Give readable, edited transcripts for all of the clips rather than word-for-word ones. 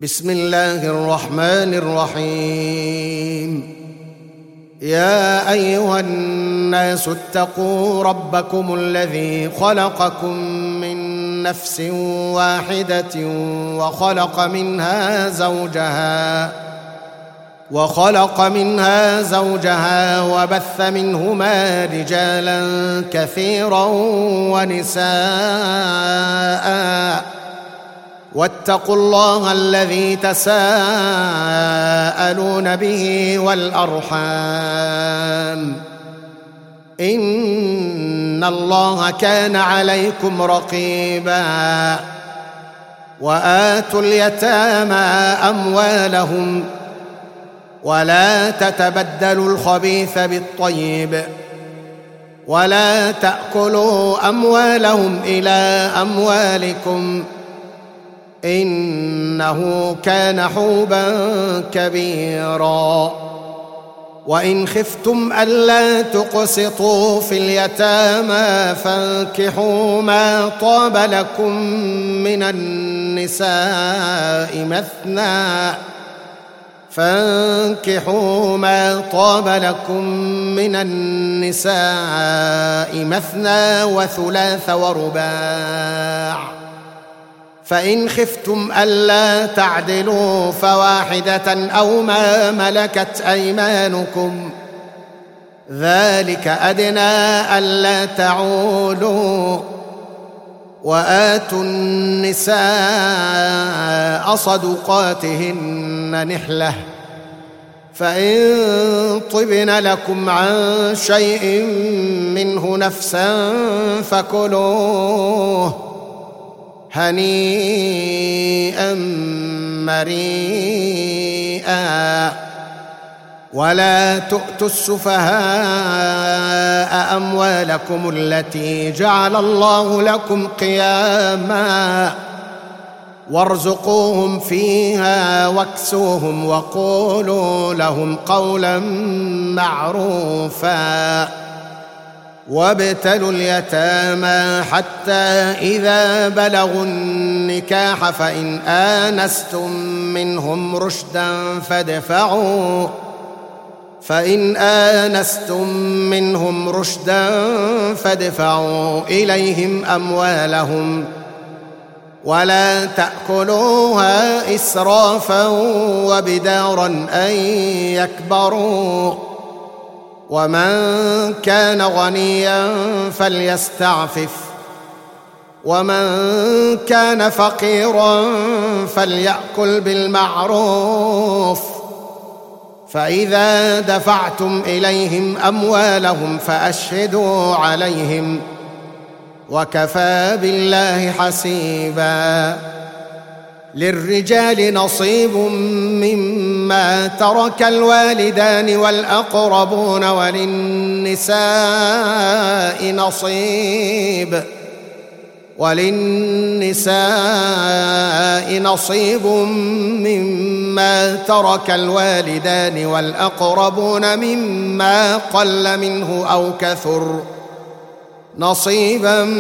بسم الله الرحمن الرحيم. يا أيها الناس اتقوا ربكم الذي خلقكم من نفس واحدة وخلق منها زوجها وبث منهما رجالا كثيرا ونساء واتقوا الله الذي تساءلون به والأرحام إن الله كان عليكم رقيبا. وآتوا اليتامى أموالهم ولا تتبدلوا الخبيث بالطيب ولا تأكلوا أموالهم إلى أموالكم إنه كان حوبا كبيرا. وإن خفتم ألا تقسطوا في اليتامى فانكحوا ما طاب لكم من النساء مثنى وثلاث ورباع. فإن خفتم ألا تعدلوا فواحدة أو ما ملكت أيمانكم ذلك أدنى ألا تعولوا. وآتوا النساء صدقاتهن نحلة فإن طبن لكم عن شيء منه نفسا فكلوه هنيئا مريئا. ولا تؤتوا السفهاء أموالكم التي جعل الله لكم قياما وارزقوهم فيها واكسوهم وقولوا لهم قولا معروفا. وابتلوا اليتامى حتى إذا بلغوا النكاح فإن آنستم منهم رشدا فادفعوا إليهم أموالهم ولا تأكلوها إسرافا وبدارا أن يكبروا. ومن كان غنيا فليستعفف ومن كان فقيرا فليأكل بالمعروف. فإذا دفعتم إليهم أموالهم فأشهدوا عليهم وكفى بالله حسيبا. للرجال نصيب مما ترك الوالدان والأقربون وللنساء نصيب مما ترك الوالدان والأقربون مما قل منه أو كثر نصيبا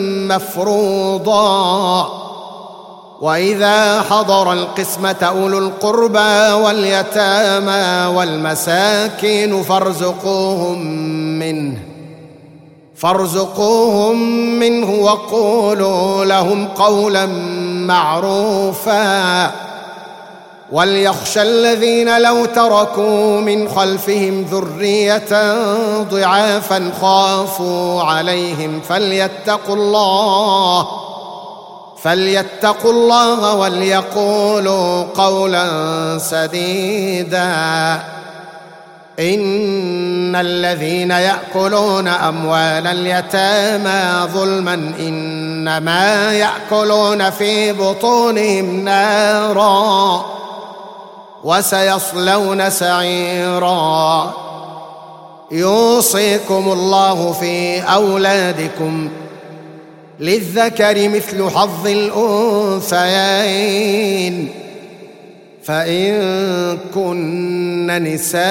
مفروضا. وإذا حضر القسمة أولو القربى واليتامى والمساكين فارزقوهم منه وقولوا لهم قولا معروفا. وليخشى الذين لو تركوا من خلفهم ذرية ضعافا خافوا عليهم فليتقوا الله وليقولوا قولا سديدا. إن الذين يأكلون أموال اليتامى ظلما إنما يأكلون في بطونهم نارا وسيصلون سعيرا. يوصيكم الله في أولادكم للذكر مثل حظ الأنثيين. فإن كن نساء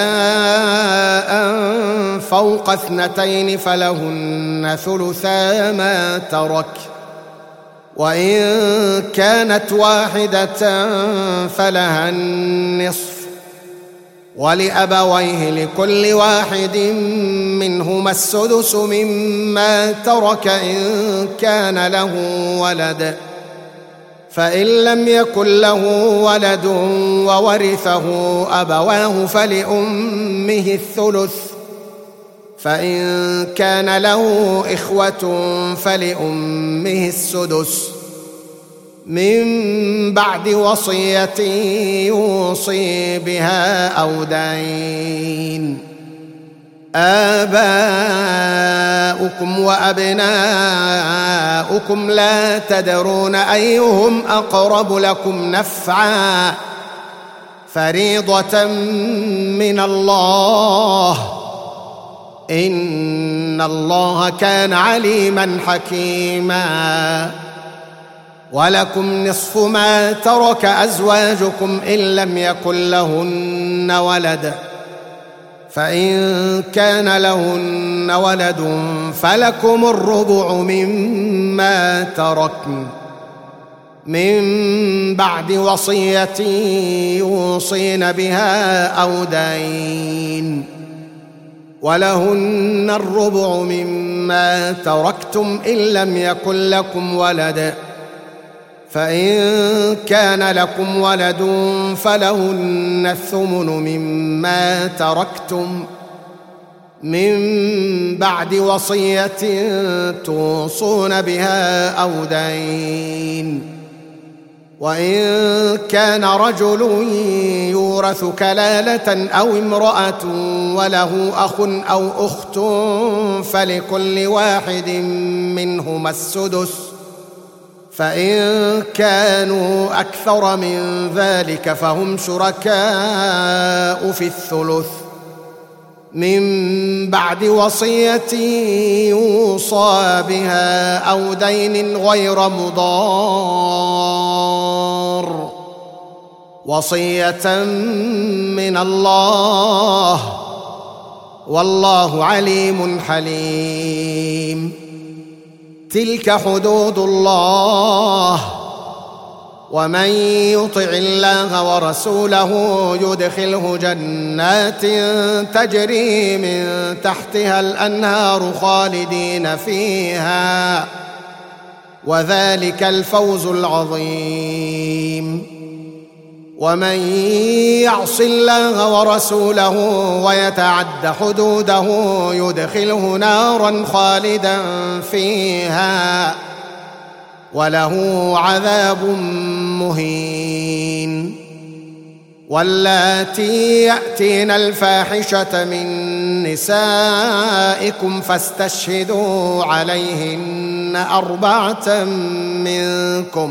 فوق 2 فلهن ثلثا ما ترك وإن كانت واحدة فلها النصف، ولأبويه لكل واحد منهما السدس مما ترك إن كان له ولد، فإن لم يكن له ولد وورثه أبواه فلأمه الثلث، فإن كان له إخوة فلأمه السدس من بعد وصية يوصي بها أو دين. آباؤكم وأبناؤكم لا تدرون أيهم أقرب لكم نفعا، فريضة من الله، إن الله كان عليما حكيما. ولكم نصف ما ترك أزواجكم إن لم يكن لهن ولد، فإن كان لهن ولد فلكم الربع مما تركن من بعد وصية يوصين بها أو دين، ولهن الربع مما تركتم إن لم يكن لكم ولد، فإن كان لكم ولد فلهن الثمن مما تركتم من بعد وصية توصون بها أو دين. وإن كان رجل يورث كلالة أو امرأة وله أخ أو أخت فلكل واحد منهما السدس، فإن كانوا أكثر من ذلك فهم شركاء في الثلث من بعد وصية يوصى بها أو دين غير مضار، وصية من الله، والله عليم حليم. تلك حدود الله، ومن يطع الله ورسوله يدخله جنات تجري من تحتها الأنهار خالدين فيها، وذلك الفوز العظيم. ومن يعص الله ورسوله ويتعد حدوده يدخله نارا خالدا فيها، وله عذاب مهين. واللاتي يأتين الفاحشة من نسائكم فاستشهدوا عليهن 4 منكم،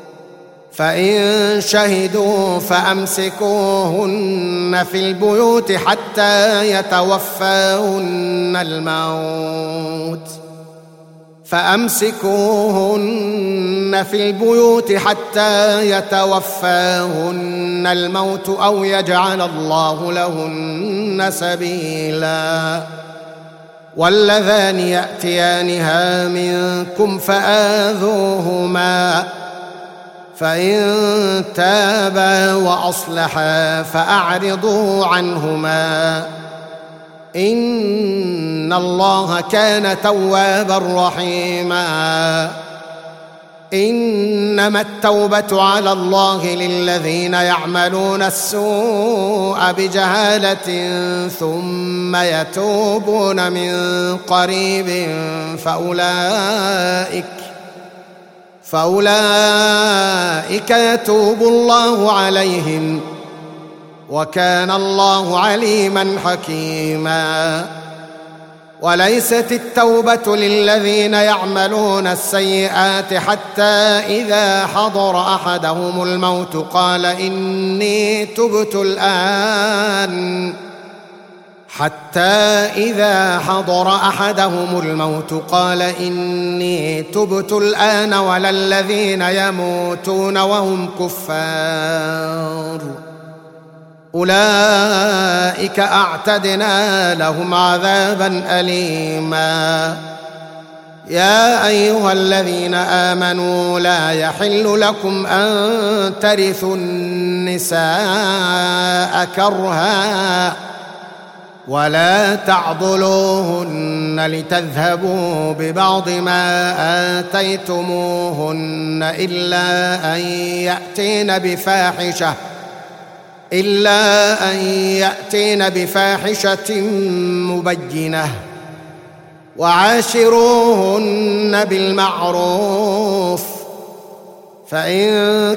فإن شهدوا فأمسكوهن في البيوت حتى يتوفاهن الموت أو يجعل الله لهن سبيلا. واللذان يأتيانها منكم فآذوهما، فإن تابا وأصلحا فأعرضوا عنهما، إن الله كان توابا رحيما. إنما التوبة على الله للذين يعملون السوء بجهالة ثم يتوبون من قريب فأولئك يتوب الله عليهم، وكان الله عليما حكيما. وليست التوبة للذين يعملون السيئات حتى إذا حضر أحدهم الموت قال إني تبت الآن ولا الذين يموتون وهم كفار، أولئك أعتدنا لهم عذابا أليما. يا أيها الذين آمنوا لا يحل لكم أن ترثوا النساء كرها ولا تعضلوهن لتذهبوا ببعض ما آتيتموهن إلا أن يأتين بفاحشة مبينة وعاشروهن بالمعروف فإن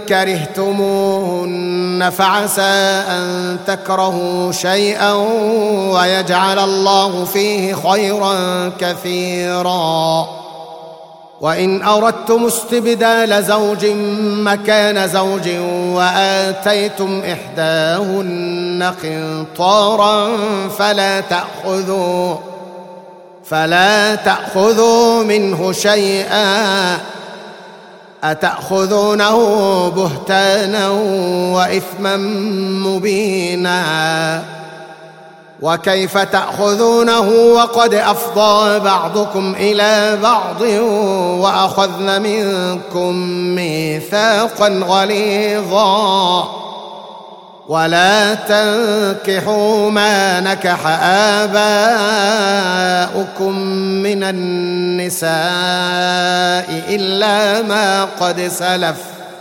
كرهتموهن فعسى أن تكرهوا شيئا ويجعل الله فيه خيرا كثيرا وإن أردتم استبدال زوج مكان زوج وآتيتم إحداهن قنطارا فلا تأخذوا منه شيئا أتأخذونه بهتانا وإثما مبينا وكيف تأخذونه وقد أفضى بعضكم إلى بعض وأخذن منكم ميثاقا غليظا ولا تنكحوا ما نكح آباؤكم من النساء إلا ما قد سلف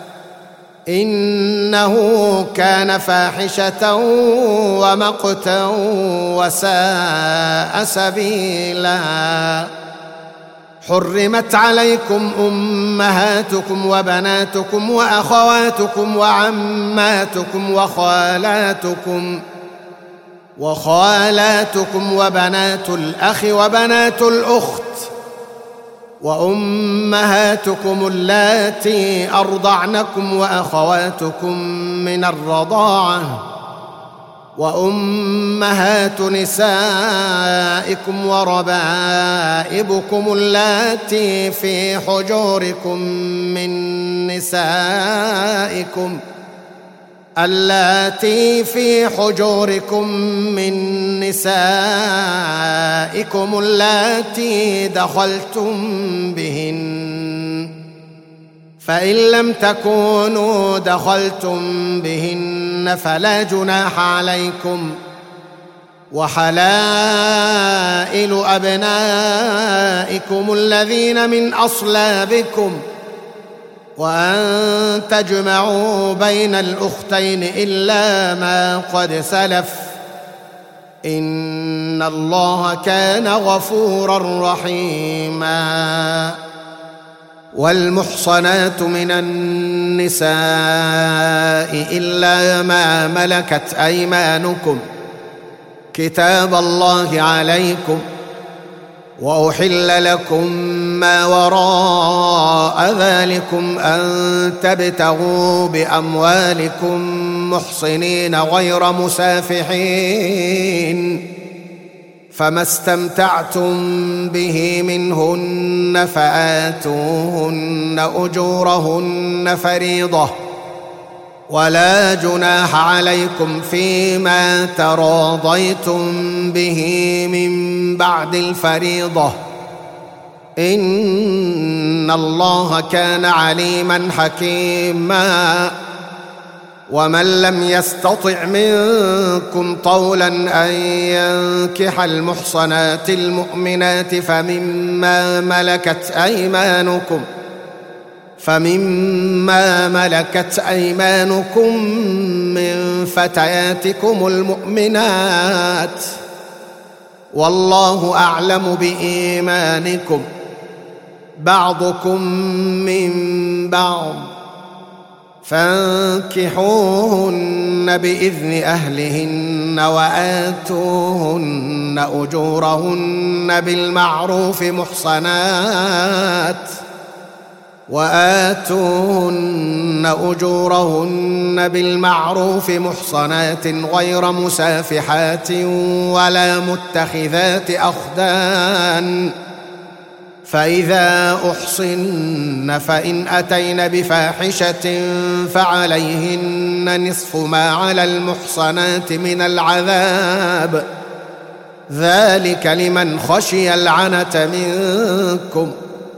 إنه كان فاحشة ومقتا وساء سبيلا حرمت عليكم أمهاتكم وبناتكم وأخواتكم وعماتكم وخالاتكم وبنات الأخ وبنات الأخت وأمهاتكم اللاتي أرضعنكم وأخواتكم من الرضاعة وأمهات نسائكم وربائبكم اللاتي في حجوركم من نسائكم اللاتي دخلتم بهن فإن لم تكونوا دخلتم بهن فلا جناح عليكم وحلائل أبنائكم الذين من أصلابكم وأن تجمعوا بين الأختين إلا ما قد سلف إن الله كان غفورا رحيما والمحصنات من النساء إلا ما ملكت أيمانكم كتاب الله عليكم وأحل لكم ما وراء ذلكم أن تبتغوا بأموالكم محصنين غير مسافحين فما استمتعتم به منهن فآتوهن أجورهن فريضة ولا جناح عليكم فيما تراضيتم به من بعد الفريضة إن الله كان عليما حكيما ومن لم يستطع منكم طولا أن ينكح المحصنات المؤمنات فمما ملكت أيمانكم من فتياتكم المؤمنات والله أعلم بإيمانكم بعضكم من بعض فانكحوهن بإذن أهلهن وآتوهن أجورهن بالمعروف محصنات غير مسافحات ولا متخذات أخدان فإذا أحصن فإن أتين بفاحشة فعليهن نصف ما على المحصنات من العذاب ذلك لمن خشي العنة منكم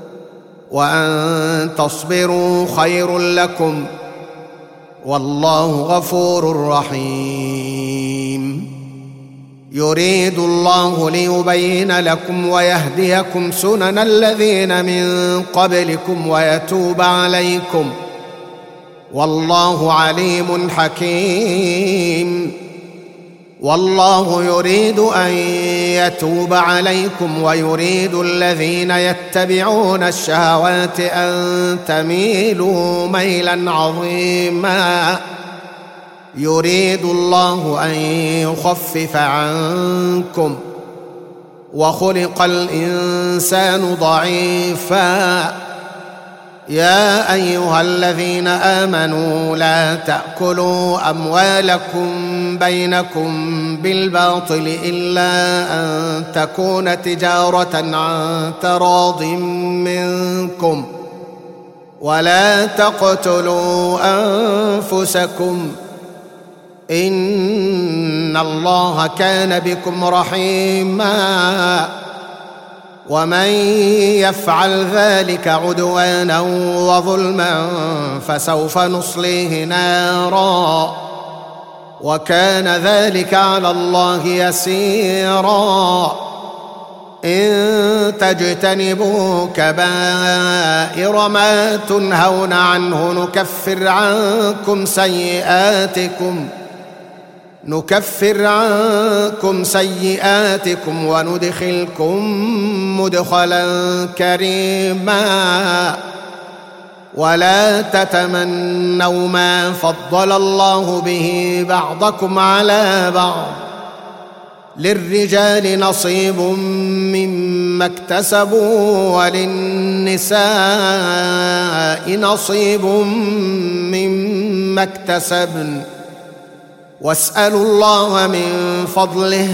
وأن تصبروا خير لكم والله غفور رحيم. يريد الله ليبين لكم ويهديكم سنن الذين من قبلكم ويتوب عليكم والله عليم حكيم. والله يريد أن يتوب عليكم ويريد الذين يتبعون الشهوات أن تميلوا ميلا عظيما. يريد الله أن يخفف عنكم وخلق الإنسان ضعيفا. يا أيها الذين آمنوا لا تأكلوا أموالكم بينكم بالباطل إلا أن تكون تجارة عن تراض منكم ولا تقتلوا أنفسكم إن الله كان بكم رحيما. ومن يفعل ذلك عدوانا وظلما فسوف نصليه نارا وكان ذلك على الله يسيرا. إن تجتنبوا كبائر ما تنهون عنه نكفر عنكم سيئاتكم وندخلكم مدخلا كريما. ولا تتمنوا ما فضل الله به بعضكم على بعض للرجال نصيب مما اكتسبوا وللنساء نصيب مما اكتسبن واسألوا الله من فضله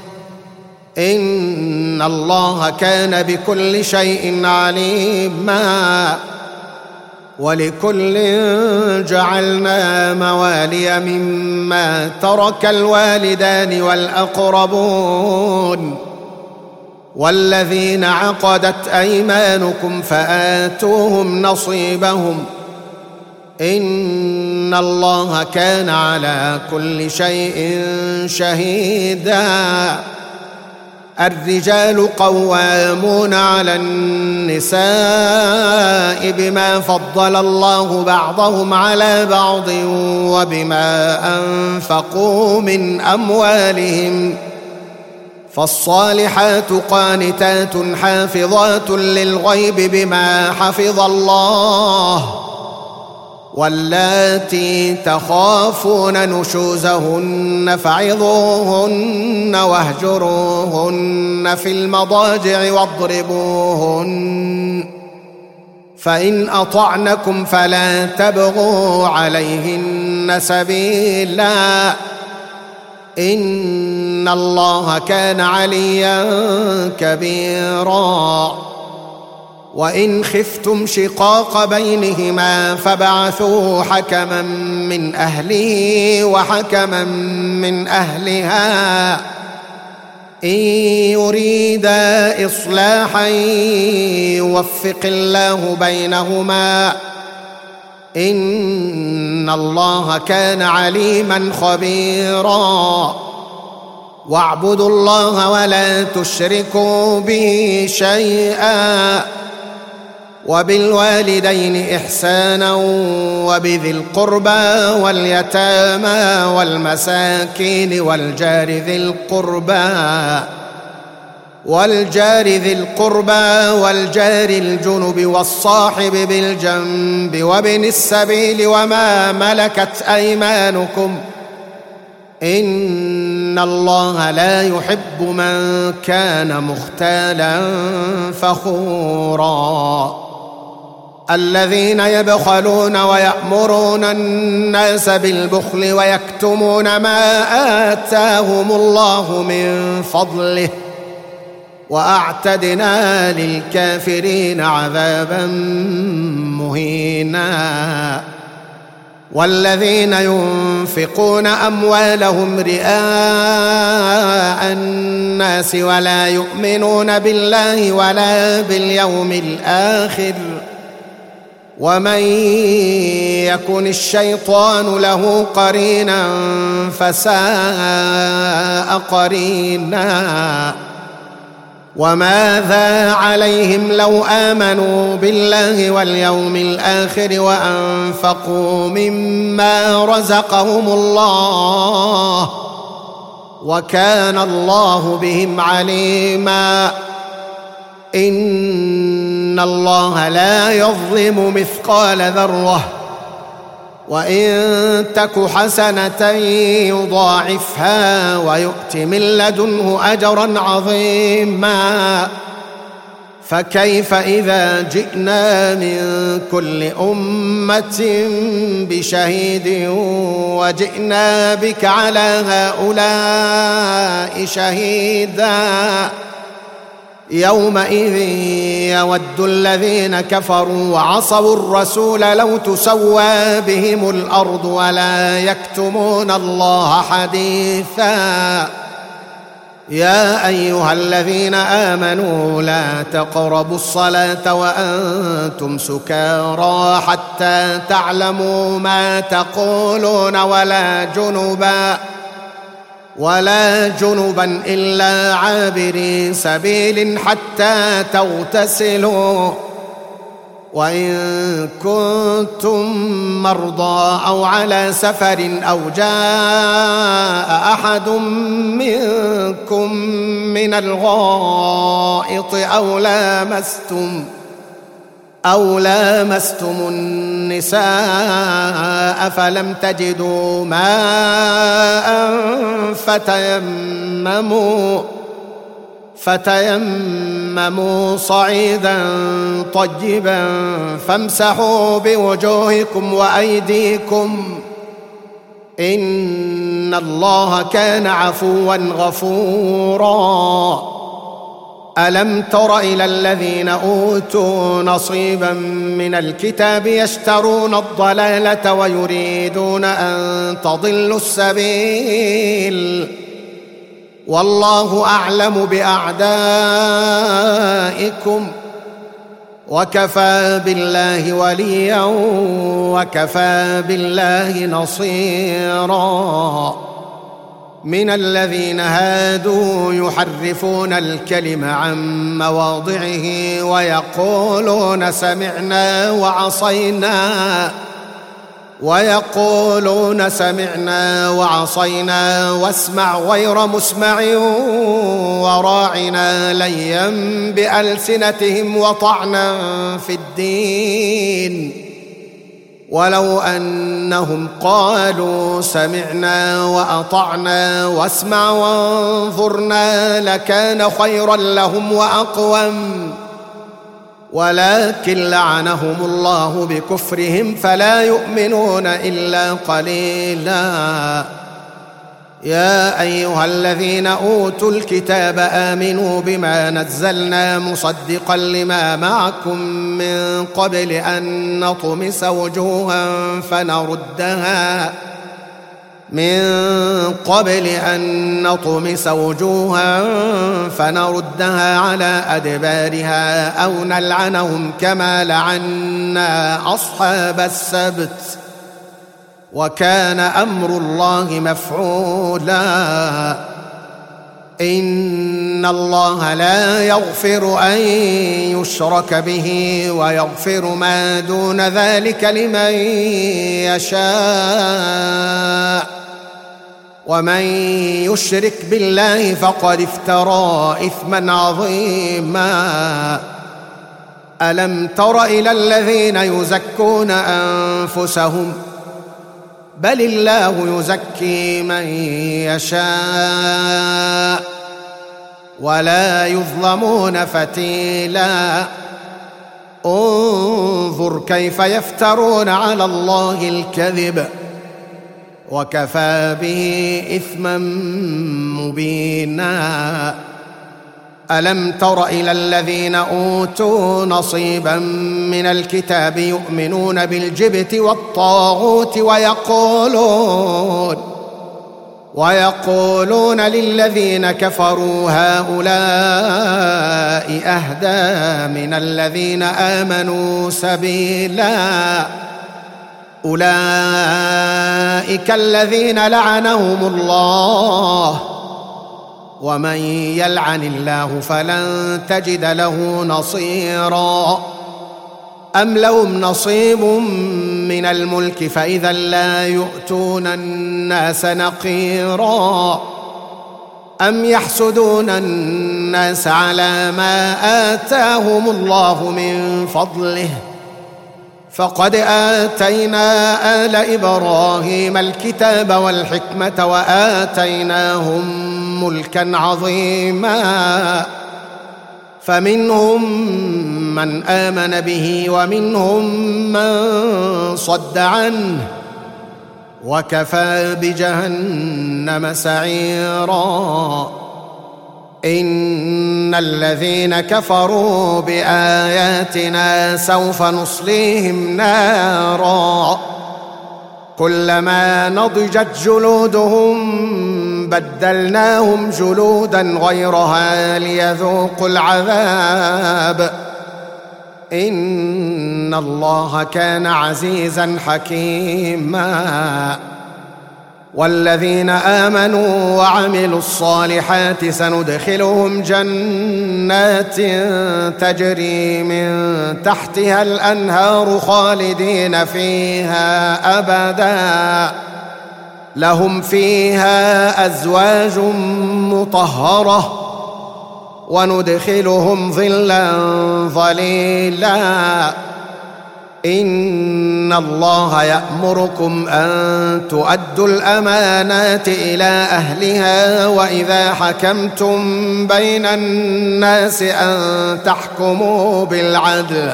إن الله كان بكل شيء عليما. ولكل جعلنا موالي مما ترك الوالدان والأقربون والذين عقدت أيمانكم فآتوهم نصيبهم إن الله كان على كل شيء شهيدا. الرجال قوامون على النساء بما فضل الله بعضهم على بعض وبما أنفقوا من أموالهم. فالصالحات قانتات حافظات للغيب بما حفظ الله واللاتي تخافون نشوزهن فعظوهن واهجروهن في المضاجع واضربوهن فإن أطعنكم فلا تبغوا عليهن سبيلا إن الله كان عليا كبيرا. وإن خفتم شقاق بينهما فابعثوا حكما من أهله وحكما من أهلها إن يريدا إصلاحا يوفق الله بينهما إن الله كان عليما خبيرا. واعبدوا الله ولا تشركوا به شيئا وبالوالدين إحسانا وبذي القربى واليتامى والمساكين والجار ذي القربى والجار الجنب والصاحب بالجنب وابن السبيل وما ملكت أيمانكم إن الله لا يحب من كان مختالا فخورا. الذين يبخلون ويأمرون الناس بالبخل ويكتمون ما آتاهم الله من فضله وأعتدنا للكافرين عذابا مهينا. والذين ينفقون أموالهم رئاء الناس ولا يؤمنون بالله ولا باليوم الآخر ومن يكن الشيطان له قرينا فساء قرينا وماذا عليهم لو آمنوا بالله واليوم الآخر وأنفقوا مما رزقهم الله وكان الله بهم عليما إن الله لا يظلم مثقال ذرة وإن تك حسنة يضاعفها ويؤت من لدنه أجرا عظيما فكيف إذا جئنا من كل أمة بشهيد وجئنا بك على هؤلاء شهيدا يومئذ يود الذين كفروا وعصوا الرسول لو تسوى بهم الأرض ولا يكتمون الله حديثا يا أيها الذين آمنوا لا تقربوا الصلاة وأنتم سكارى حتى تعلموا ما تقولون ولا جنبا إلا عابري سبيل حتى تغتسلوا وإن كنتم مرضى أو على سفر أو جاء أحد منكم من الغائط أو لامستم النساء فلم تجدوا ماء فتيمموا صعيدا طيبا فامسحوا بوجوهكم وأيديكم إن الله كان عفوا غفورا ألم تر إلى الذين أوتوا نصيبا من الكتاب يشترون الضلالة ويريدون أن تضلوا السبيل والله أعلم بأعدائكم وكفى بالله وليا وكفى بالله نصيرا من الذين هادوا يحرفون الكلم عن مواضعه ويقولون سمعنا وعصينا واسمع غير مسمع وراعنا ليا بألسنتهم وطعنا في الدين ولو أنهم قالوا سمعنا وأطعنا واسمع وانظرنا لكان خيرا لهم وأقوم ولكن لعنهم الله بكفرهم فلا يؤمنون إلا قليلا يا أيها الذين أوتوا الكتاب آمنوا بما نزلنا مصدقا لما معكم من قبل أن نطمس وجوها فنردها على أدبارها أو نلعنهم كما لعنا أصحاب السبت وكان أمر الله مفعولا إن الله لا يغفر أن يشرك به ويغفر ما دون ذلك لمن يشاء ومن يشرك بالله فقد افترى إثما عظيما ألم تر إلى الذين يزكون أنفسهم بل الله يزكي من يشاء ولا يظلمون فتيلا انظر كيف يفترون على الله الكذب وكفى به إثما مبينا ألم تر إلى الذين أوتوا نصيبا من الكتاب يؤمنون بالجبت والطاغوت ويقولون للذين كفروا هؤلاء أهدى من الذين آمنوا سبيلا أولئك الذين لعنهم الله ومن يلعن الله فلن تجد له نصيرا أم لهم نصيب من الملك فإذا لا يؤتون الناس نقيرا أم يحسدون الناس على ما آتاهم الله من فضله فقد آتينا آل إبراهيم الكتاب والحكمة وآتيناهم ملكا عظيما فمنهم من آمن به ومنهم من صد عنه وكفى بجهنم سعيرا إن الذين كفروا بآياتنا سوف نصليهم نارا كلما نضجت جلودهم بدلناهم جلودا غيرها ليذوقوا العذاب إن الله كان عزيزا حكيما والذين آمنوا وعملوا الصالحات سندخلهم جنات تجري من تحتها الأنهار خالدين فيها أبدا لهم فيها أزواج مطهرة وندخلهم ظلا ظليلا إن الله يأمركم أن تؤدوا الأمانات إلى أهلها وإذا حكمتم بين الناس أن تحكموا بالعدل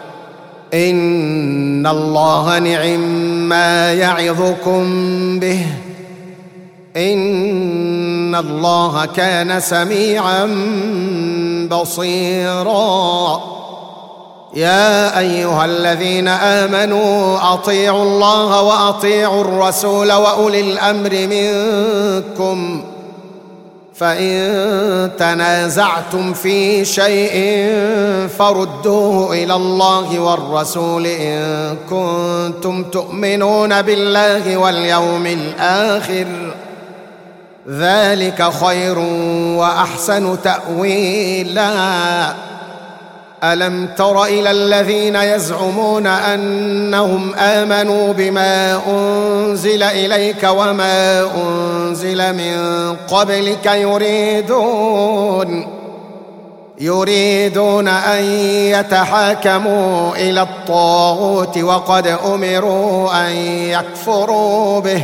إن الله نعما يعظكم به إن الله كان سميعا بصيرا يا أيها الذين آمنوا أطيعوا الله وأطيعوا الرسول وأولي الأمر منكم فإن تنازعتم في شيء فردوه إلى الله والرسول إن كنتم تؤمنون بالله واليوم الآخر ذلك خير وأحسن تأويلا ألم تر إلى الذين يزعمون أنهم آمنوا بما أنزل إليك وما أنزل من قبلك يريدون أن يتحاكموا إلى الطاغوت وقد أمروا أن يكفروا به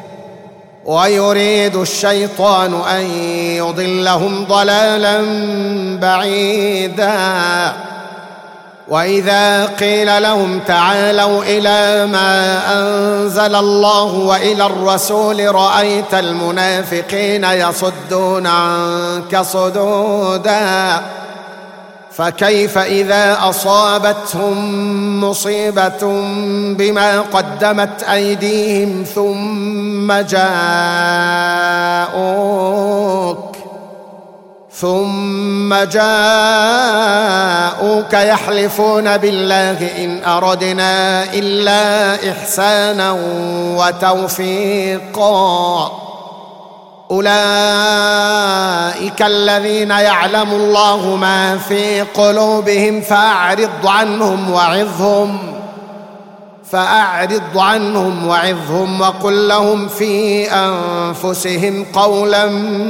ويريد الشيطان أن يضلهم ضلالا بعيدا وإذا قيل لهم تعالوا إلى ما أنزل الله وإلى الرسول رأيت المنافقين يصدون عنك صدودا فكيف إذا أصابتهم مصيبة بما قدمت أيديهم ثم جاءوك يحلفون بالله إن أردنا إلا إحسانا وتوفيقا أولئك الذين يعلم الله ما في قلوبهم فأعرض عنهم وعظهم وقل لهم في أنفسهم قولا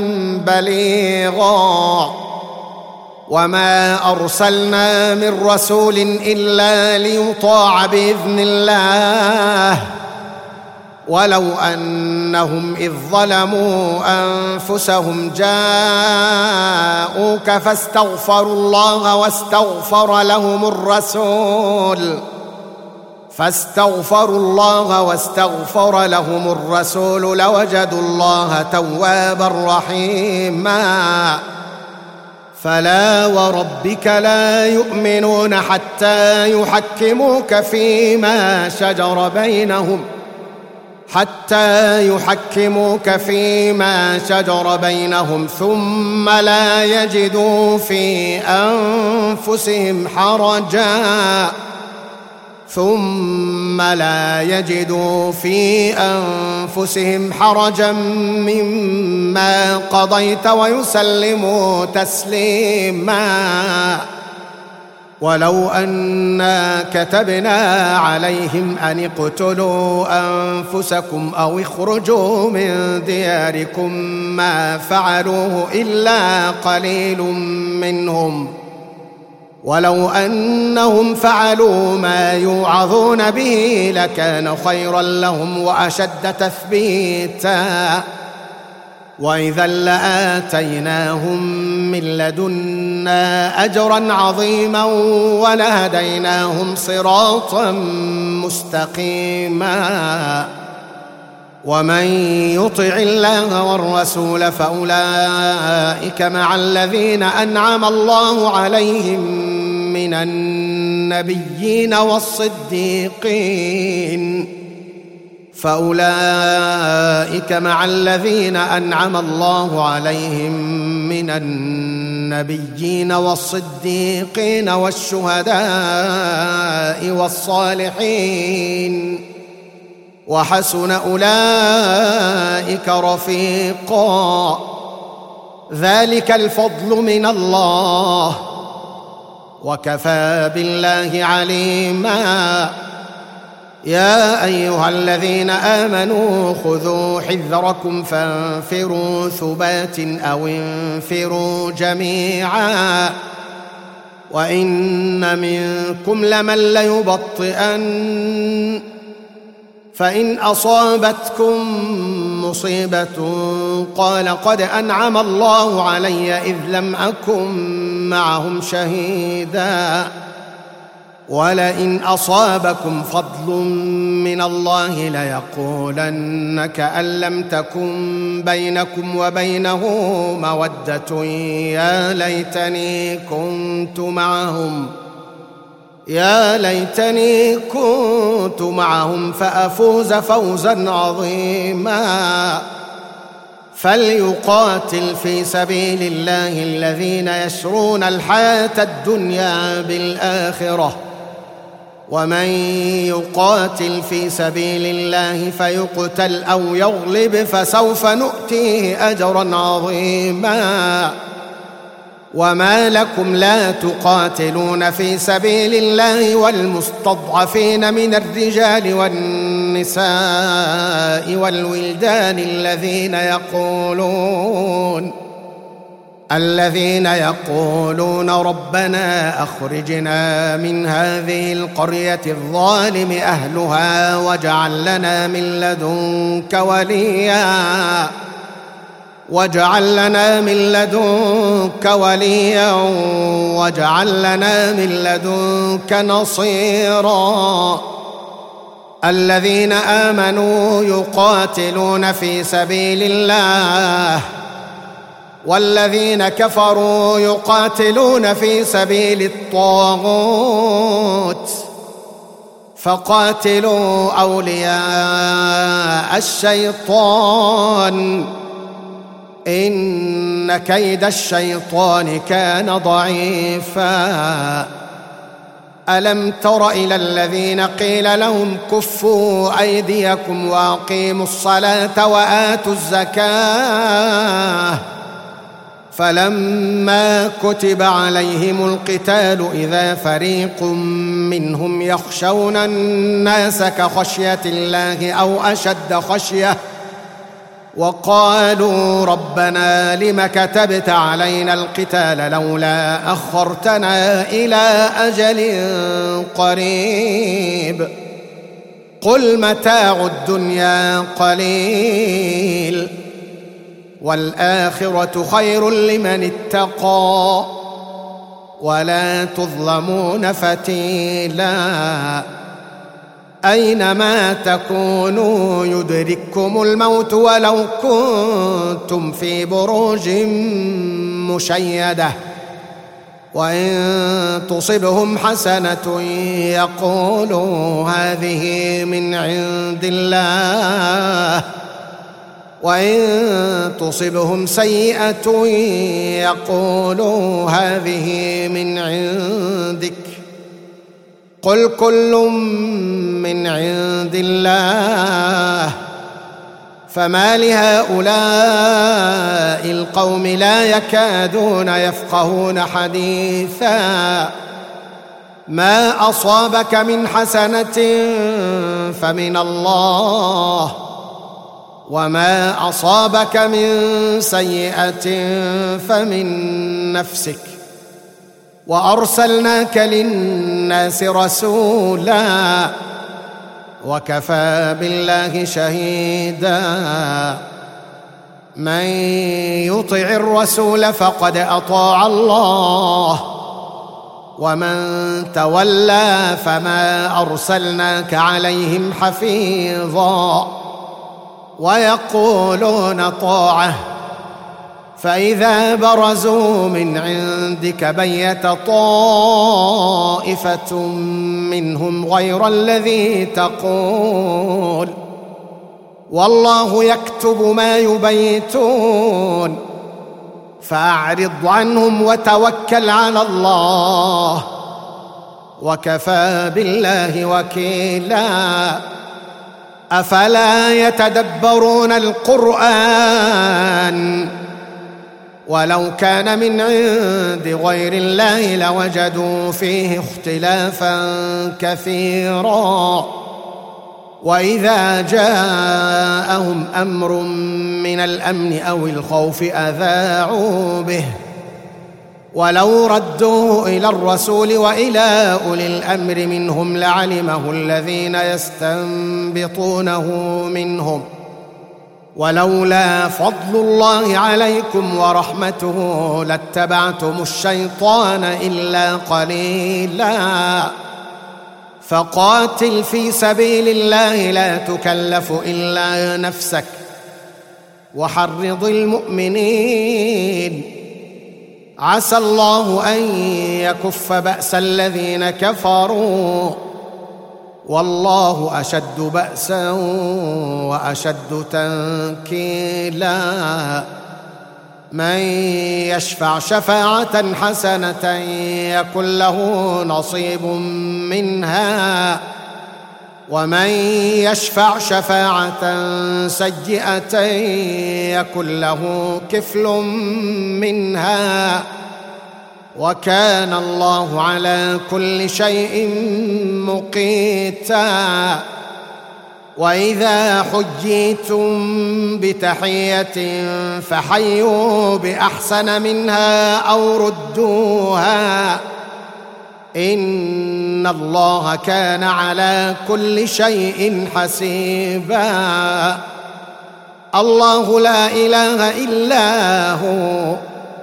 بليغا وما أرسلنا من رسول إلا ليطاع بإذن الله ولو أنهم إذ ظلموا أنفسهم جاءوك فاستغفروا الله واستغفر لهم الرسول لوجدوا الله توابا رحيما فلا وربك لا يؤمنون حتى يحكموك فيما شجر بينهم حتى يحكموك فيما شجر بينهم ثم لا يجدوا في أنفسهم حرجا مما قضيت ويسلموا تسليما. ولو أنا كتبنا عليهم أن اقتلوا أنفسكم أو اخرجوا من دياركم ما فعلوه إلا قليل منهم، ولو أنهم فعلوا ما يوعظون به لكان خيرا لهم وأشد تثبيتا، وإذا لآتيناهم من لدنا أجرا عظيما ولهديناهم صراطا مستقيما. ومن يطع الله والرسول فأولئك مع الذين أنعم الله عليهم من النبيين والصديقين والشهداء والصالحين، وحسن أولئك رفيقا. ذلك الفضل من الله، وكفى بالله عليما. يا أيها الذين آمنوا خذوا حذركم فانفروا ثبات أو انفروا جميعا، وإن منكم لمن ليبطئن، فإن أصابتكم مصيبة قال قد أنعم الله علي إذ لم أكن معهم شهيدا، ولئن أصابكم فضل من الله ليقولن كأن لم تكن بينكم وبينه مودة يا ليتني كنت معهم فأفوز فوزا عظيما. فليقاتل في سبيل الله الذين يشرون الحياة الدنيا بالآخرة، ومن يقاتل في سبيل الله فيقتل أو يغلب فسوف نؤتيه أجرا عظيما. وما لكم لا تقاتلون في سبيل الله والمستضعفين من الرجال والنساء والولدان الذين يقولون ربنا أخرجنا من هذه القرية الظالم أهلها واجعل لنا من لدنك وليا واجعل لنا من لدنك نصيرا. الذين آمنوا يقاتلون في سبيل الله، والذين كفروا يقاتلون في سبيل الطاغوت، فقاتلوا أولياء الشيطان إن كيد الشيطان كان ضعيفا. ألم تر إلى الذين قيل لهم كفوا أيديكم وأقيموا الصلاة وآتوا الزكاة فلما كتب عليهم القتال إذا فريق منهم يخشون الناس كخشية الله أو أشد خشية وقالوا ربنا لم كتبت علينا القتال لولا أخرتنا إلى أجل قريب قل متاع الدنيا قليل والآخرة خير لمن اتقى ولا تظلمون فتيلا. أينما تكونوا يدرككم الموت ولو كنتم في بروج مشيدة وإن تصبهم حسنة يقولوا هذه من عند الله، وإن تصبهم سيئة يقولوا هذه من عندك. قل كل من عند الله، فما لهؤلاء القوم لا يكادون يفقهون حديثا. ما أصابك من حسنة فمن الله، وما أصابك من سيئة فمن نفسك، وأرسلناك للناس رسولا وكفى بالله شهيدا. من يطع الرسول فقد أطاع الله، ومن تولى فما أرسلناك عليهم حفيظا. ويقولون طاعة، فإذا برزوا من عندك بيت طائفة منهم غير الذي تقول، والله يكتب ما يبيتون. فأعرض عنهم وتوكل على الله، وكفى بالله وكيلا. أفلا يتدبرون القرآن؟ ولو كان من عند غير الله لوجدوا فيه اختلافا كثيرا. وإذا جاءهم أمر من الأمن أو الخوف أذاعوا به، ولو ردوه إلى الرسول وإلى أولي الأمر منهم لعلمه الذين يستنبطونه منهم. ولولا فضل الله عليكم ورحمته لاتبعتم الشيطان إلا قليلا. فقاتل في سبيل الله لا تكلف إلا نفسك، وحرض المؤمنين. عسى الله أن يكف بأس الذين كفروا، والله أشد بأسا وأشد تنكيلا. من يشفع شفاعة حسنة يكن له نصيب منها، ومن يشفع شفاعة سيئة يكن له كفل منها، وكان الله على كل شيء مقيتا. وإذا حييتم بتحية فحيوا بأحسن منها أو ردوها، إن الله كان على كل شيء حسيبا. الله لا إله إلا هو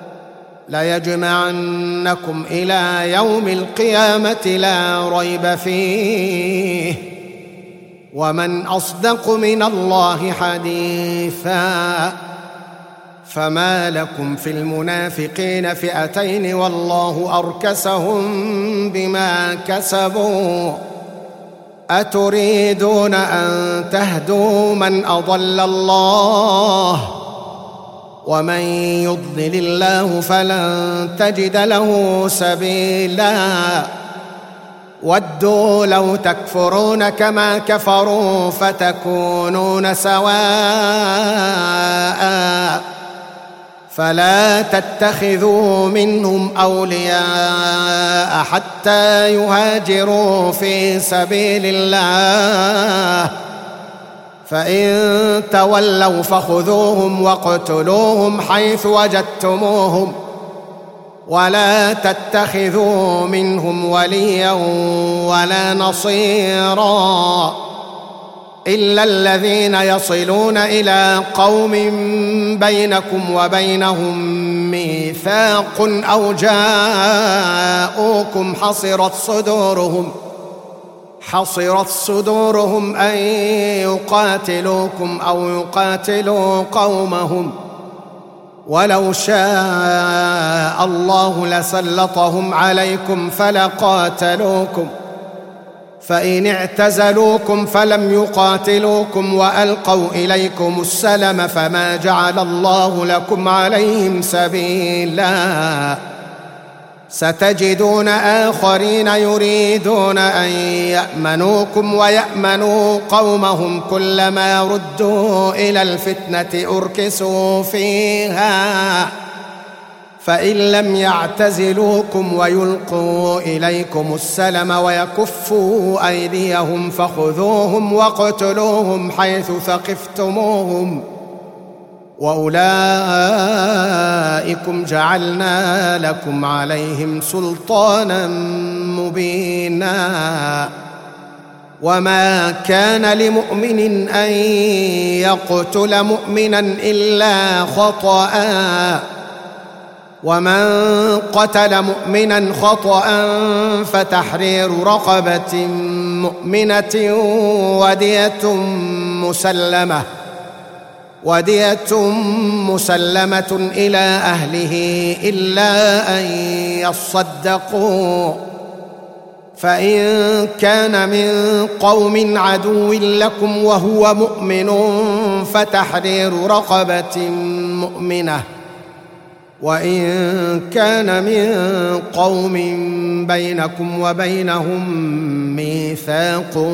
ليجمعنكم إلى يوم القيامة لا ريب فيه، ومن أصدق من الله حديثا. فما لكم في المنافقين فئتين والله أركسهم بما كسبوا، أتريدون أن تهدوا من أضل الله، ومن يضلل الله فلن تجد له سبيلا. ودوا لو تكفرون كما كفروا فتكونون سواء، فلا تتخذوا منهم أولياء حتى يهاجروا في سبيل الله، فإن تولوا فخذوهم واقتلوهم حيث وجدتموهم، ولا تتخذوا منهم وليا ولا نصيرا إلا الذين يصلون إلى قوم بينكم وبينهم ميثاق أو جاءوكم حصرت صدورهم أن يقاتلوكم أو يقاتلوا قومهم، ولو شاء الله لسلطهم عليكم فلقاتلوكم، فإن اعتزلوكم فلم يقاتلوكم وألقوا إليكم السلم فما جعل الله لكم عليهم سبيلا. ستجدون آخرين يريدون أن يأمنوكم ويأمنوا قومهم، كلما ردوا إلى الفتنة أركسوا فيها، فإن لم يعتزلوكم ويلقوا إليكم السلم ويكفوا أيديهم فخذوهم واقتلوهم حيث ثقفتموهم، وأولئكم جعلنا لكم عليهم سلطانا مبينا. وما كان لمؤمن أن يقتل مؤمنا إلا خطأ، ومن قتل مؤمنا خطأ فتحرير رقبة مؤمنة ودية مسلمة إلى أهله إلا أن يصدقوا، فإن كان من قوم عدو لكم وهو مؤمن فتحرير رقبة مؤمنة، وإن كان من قوم بينكم وبينهم ميثاق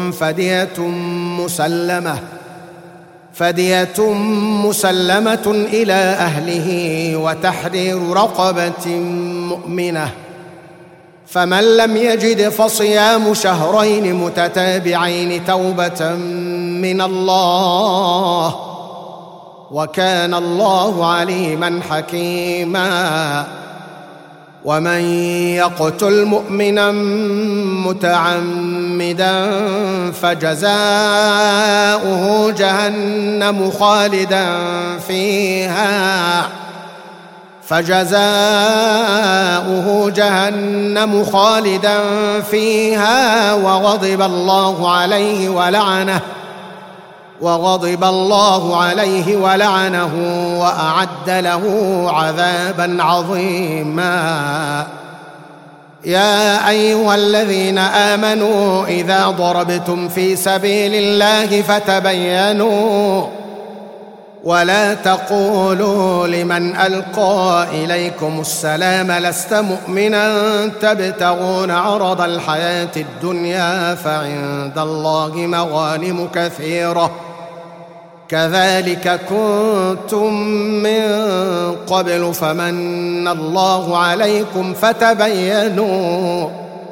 فدية مسلمة إلى أهله وتحرير رقبة مؤمنة، فمن لم يجد فصيام شهرين متتابعين توبة من الله، وكان الله عليما حكيما. ومن يقتل مؤمنا متعمدا فجزاؤه جهنم خالدا فيها وغضب الله عليه ولعنه وأعد له عذابا عظيما. يا أيها الذين آمنوا إذا ضربتم في سبيل الله فتبينوا ولا تقولوا لمن ألقى إليكم السلام لست مؤمنا تبتغون عرض الحياة الدنيا فعند الله مغانم كثيرة كذلك كنتم من قبل فمن الله عليكم فتبينوا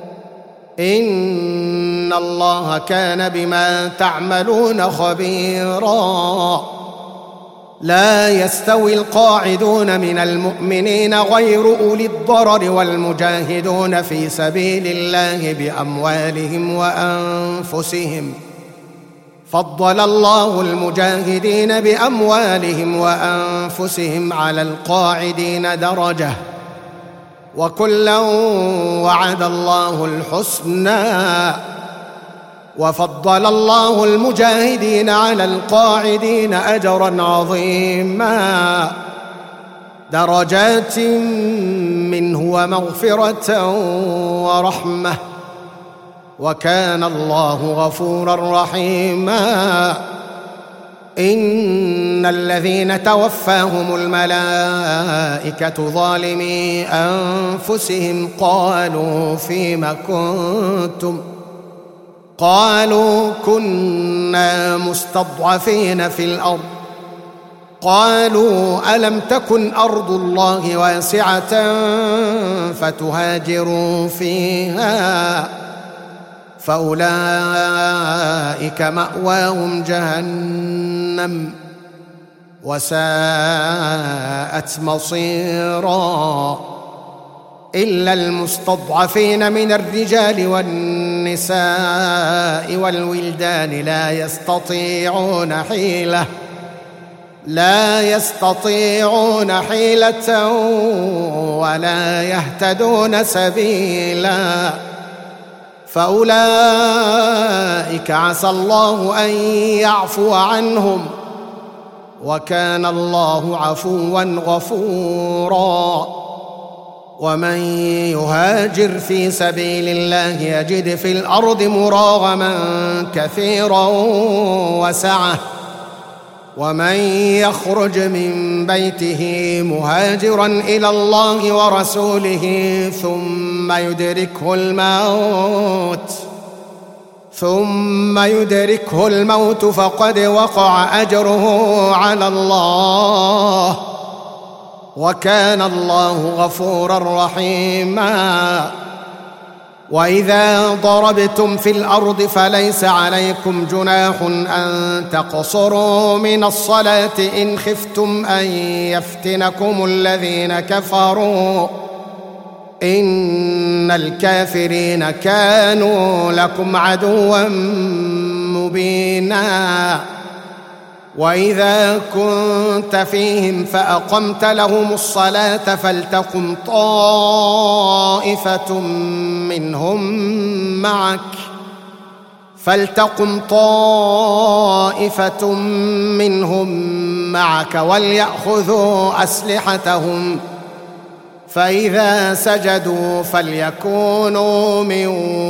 إن الله كان بما تعملون خبيرا. لا يستوي القاعدون من المؤمنين غير أولي الضرر والمجاهدون في سبيل الله بأموالهم وأنفسهم، فضل الله المجاهدين بأموالهم وأنفسهم على القاعدين درجة، وكلا وعد الله الحسنى، وفضل الله المجاهدين على القاعدين أجرا عظيما، درجات منه ومغفرة ورحمة، وكان الله غفورا رحيما. إن الذين توفاهم الملائكة ظالمي أنفسهم قالوا فيم كنتم قالوا كنا مستضعفين في الأرض قالوا ألم تكن أرض الله واسعة فتهاجروا فيها فأولئك مأواهم جهنم وساءت مصيرا إلا المستضعفين من الرجال والنساء والولدان لا يستطيعون حيلة ولا يهتدون سبيلا فأولئك عسى الله أن يعفو عنهم وكان الله عفوا غفورا. ومن يهاجر في سبيل الله يجد في الأرض مراغما كثيرا وسعة، ومن يخرج من بيته مهاجرا إلى الله ورسوله ثم يدركه الموت فقد وقع أجره على الله، وكان الله غفورا رحيما. وإذا ضربتم في الأرض فليس عليكم جناح أن تقصروا من الصلاة إن خفتم أن يفتنكم الذين كفروا، إن الكافرين كانوا لكم عدوا مبينا. وإذا كنت فيهم فأقمت لهم الصلاة فلتقم طائفة منهم معك وليأخذوا أسلحتهم، فإذا سجدوا فليكونوا من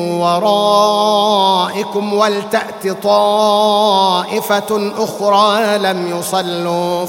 ورائكم ولتأت طائفة أخرى لم يصلوا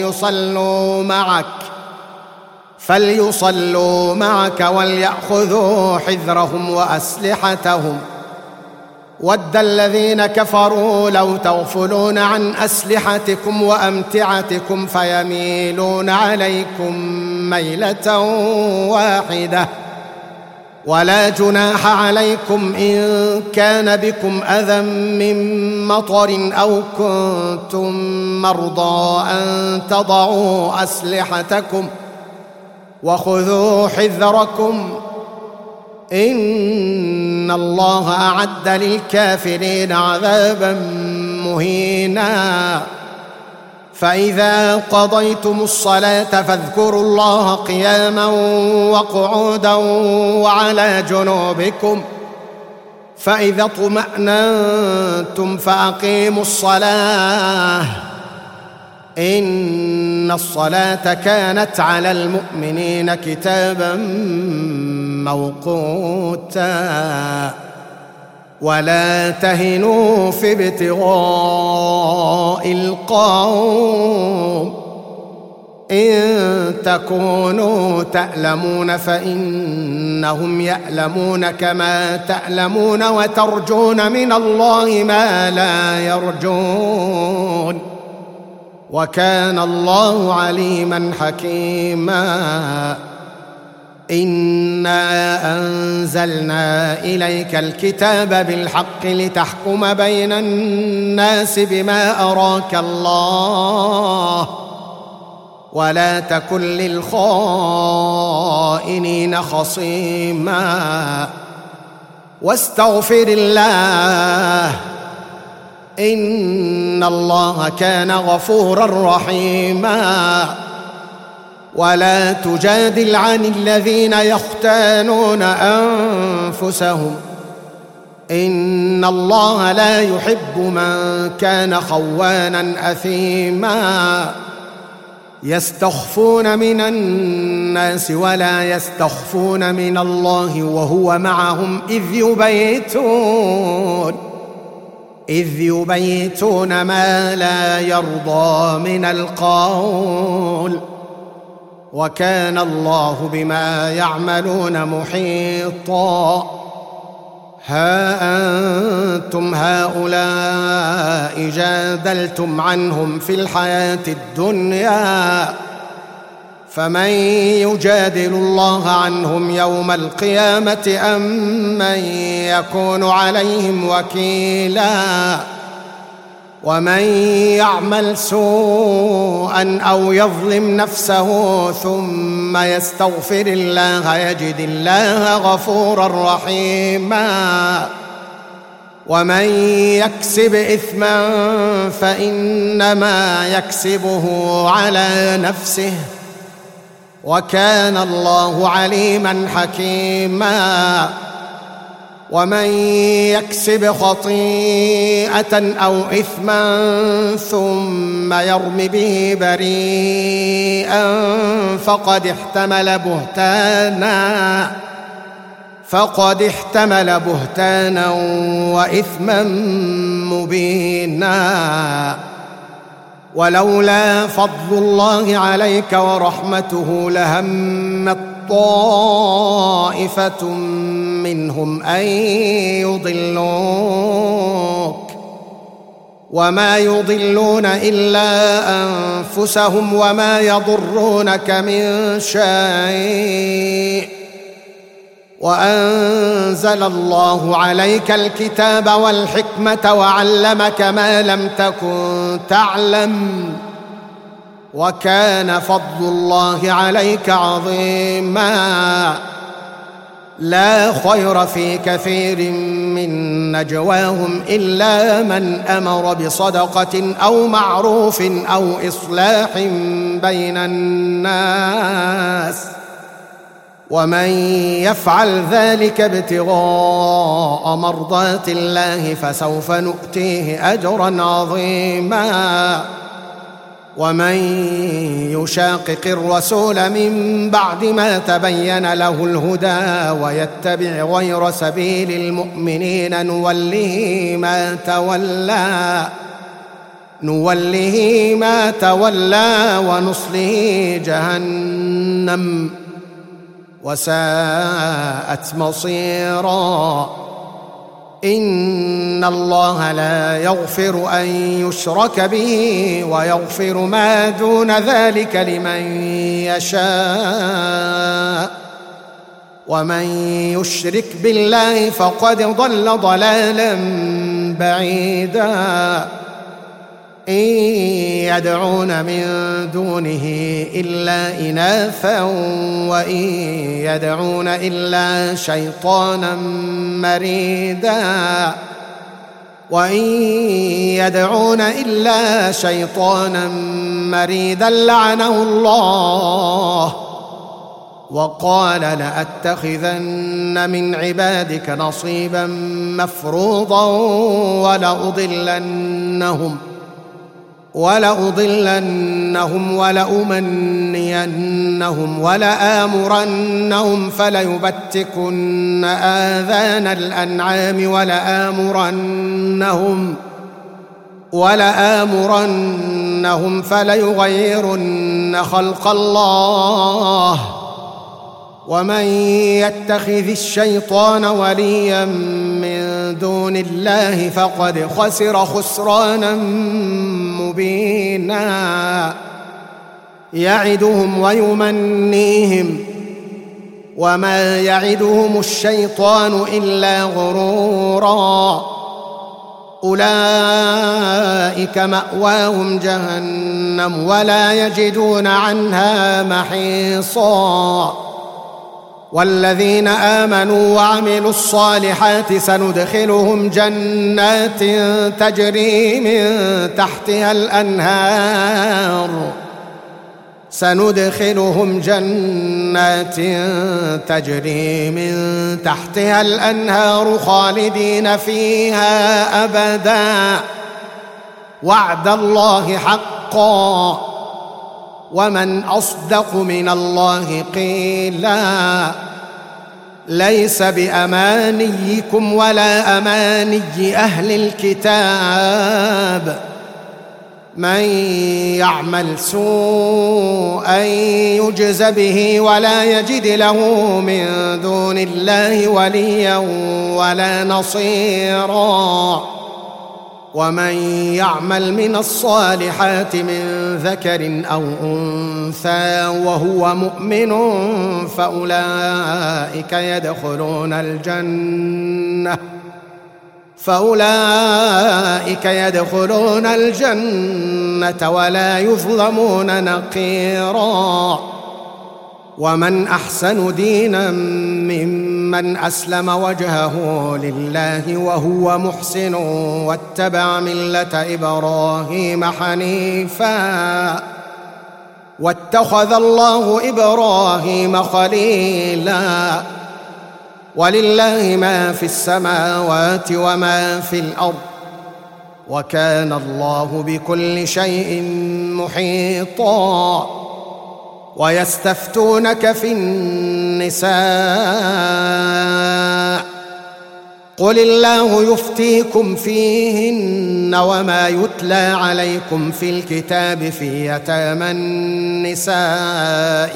فليصلوا معك وليأخذوا حذرهم وأسلحتهم. ود الذين كفروا لو تغفلون عن أسلحتكم وأمتعتكم فيميلون عليكم ميلة واحدة. ولا جناح عليكم إن كان بكم أذى من مطر أو كنتم مرضى أن تضعوا أسلحتكم وخذوا حذركم، إن الله أعد للكافرين عذابا مهينا. فإذا قضيتم الصلاة فاذكروا الله قياما وقعودا وعلى جنوبكم، فإذا اطمأننتم فأقيموا الصلاة، إن الصلاة كانت على المؤمنين كتابا موقوتا. ولا تهنوا في ابتغاء القوم، إن تكونوا تألمون فإنهم يألمون كما تألمون وترجون من الله ما لا يرجون، وكان الله عليما حكيما. إنا أنزلنا إليك الكتاب بالحق لتحكم بين الناس بما أراك الله، ولا تكن للخائنين خصيما، واستغفر الله، إن الله كان غفورا رحيما. ولا تجادل عن الذين يختانون أنفسهم، إن الله لا يحب من كان خوانا أثيما. يستخفون من الناس ولا يستخفون من الله وهو معهم إذ يبيتون ما لا يرضى من القول، وكان الله بما يعملون محيطا. ها أنتم هؤلاء جادلتم عنهم في الحياة الدنيا، فمن يجادل الله عنهم يوم القيامة أم من يكون عليهم وكيلا؟ ومن يعمل سوءا أو يظلم نفسه ثم يستغفر الله يجد الله غفورا رحيما. ومن يكسب إثما فإنما يكسبه على نفسه، وكان الله عليما حكيما. ومن يكسب خطيئة أو إثما ثم يرم به بريئا فقد احتمل بهتانا وإثما مبينا. ولولا فضل الله عليك ورحمته لهمت طائفة منهم أن يضلوك وما يضلون إلا أنفسهم وما يضرونك من شيء. وأنزل الله عليك الكتاب والحكمة وعلمك ما لم تكن تعلم وكان فضل الله عليك عظيما. لا خير في كثير من نجواهم إلا من أمر بصدقة أو معروف أو إصلاح بين الناس ومن يفعل ذلك ابتغاء مرضات الله فسوف نؤتيه أجرا عظيما. ومن يشاقق الرسول من بعد ما تبين له الهدى ويتبع غير سبيل المؤمنين نوله ما تولى ونصله جهنم وساءت مصيرا. إن الله لا يغفر أن يشرك به ويغفر ما دون ذلك لمن يشاء ومن يشرك بالله فقد ضل ضلالا بعيدا. إن يدعون من دونه إلا إناثا وإن يدعون إلا شيطانا مريدا لعنه الله وقال لأتخذن من عبادك نصيبا مفروضا ولأضلنهم ولأمنينهم ولآمرنهم فليبتكن آذان الأنعام ولآمرنهم فليغيرن خلق الله. ومن يتخذ الشيطان وليا من دون الله فقد خسر خسرانا مبينا. يعدهم ويمنيهم وما يعدهم الشيطان إلا غرورا. أولئك مأواهم جهنم ولا يجدون عنها محيصا. والذين آمنوا وعملوا الصالحات سندخلهم جنات تجري من تحتها الأنهار خالدين فيها أبدا وعد الله حقا ومن أصدق من الله قيلا. ليس بأمانيكم ولا أماني أهل الكتاب من يعمل سوءا يجز به ولا يجد له من دون الله وليا ولا نصيرا. ومن يعمل من الصالحات من ذكر أو أنثى وهو مؤمن فأولئك يدخلون الجنة ولا يظلمون نقيرا. ومن أحسن دينا ممن أسلم وجهه لله وهو محسن واتبع ملة إبراهيم حنيفا واتخذ الله إبراهيم خليلا. ولله ما في السماوات وما في الأرض وكان الله بكل شيء محيطا. ويستفتونك في النساء قل الله يفتيكم فيهن وما يتلى عليكم في الكتاب في يتامى النساء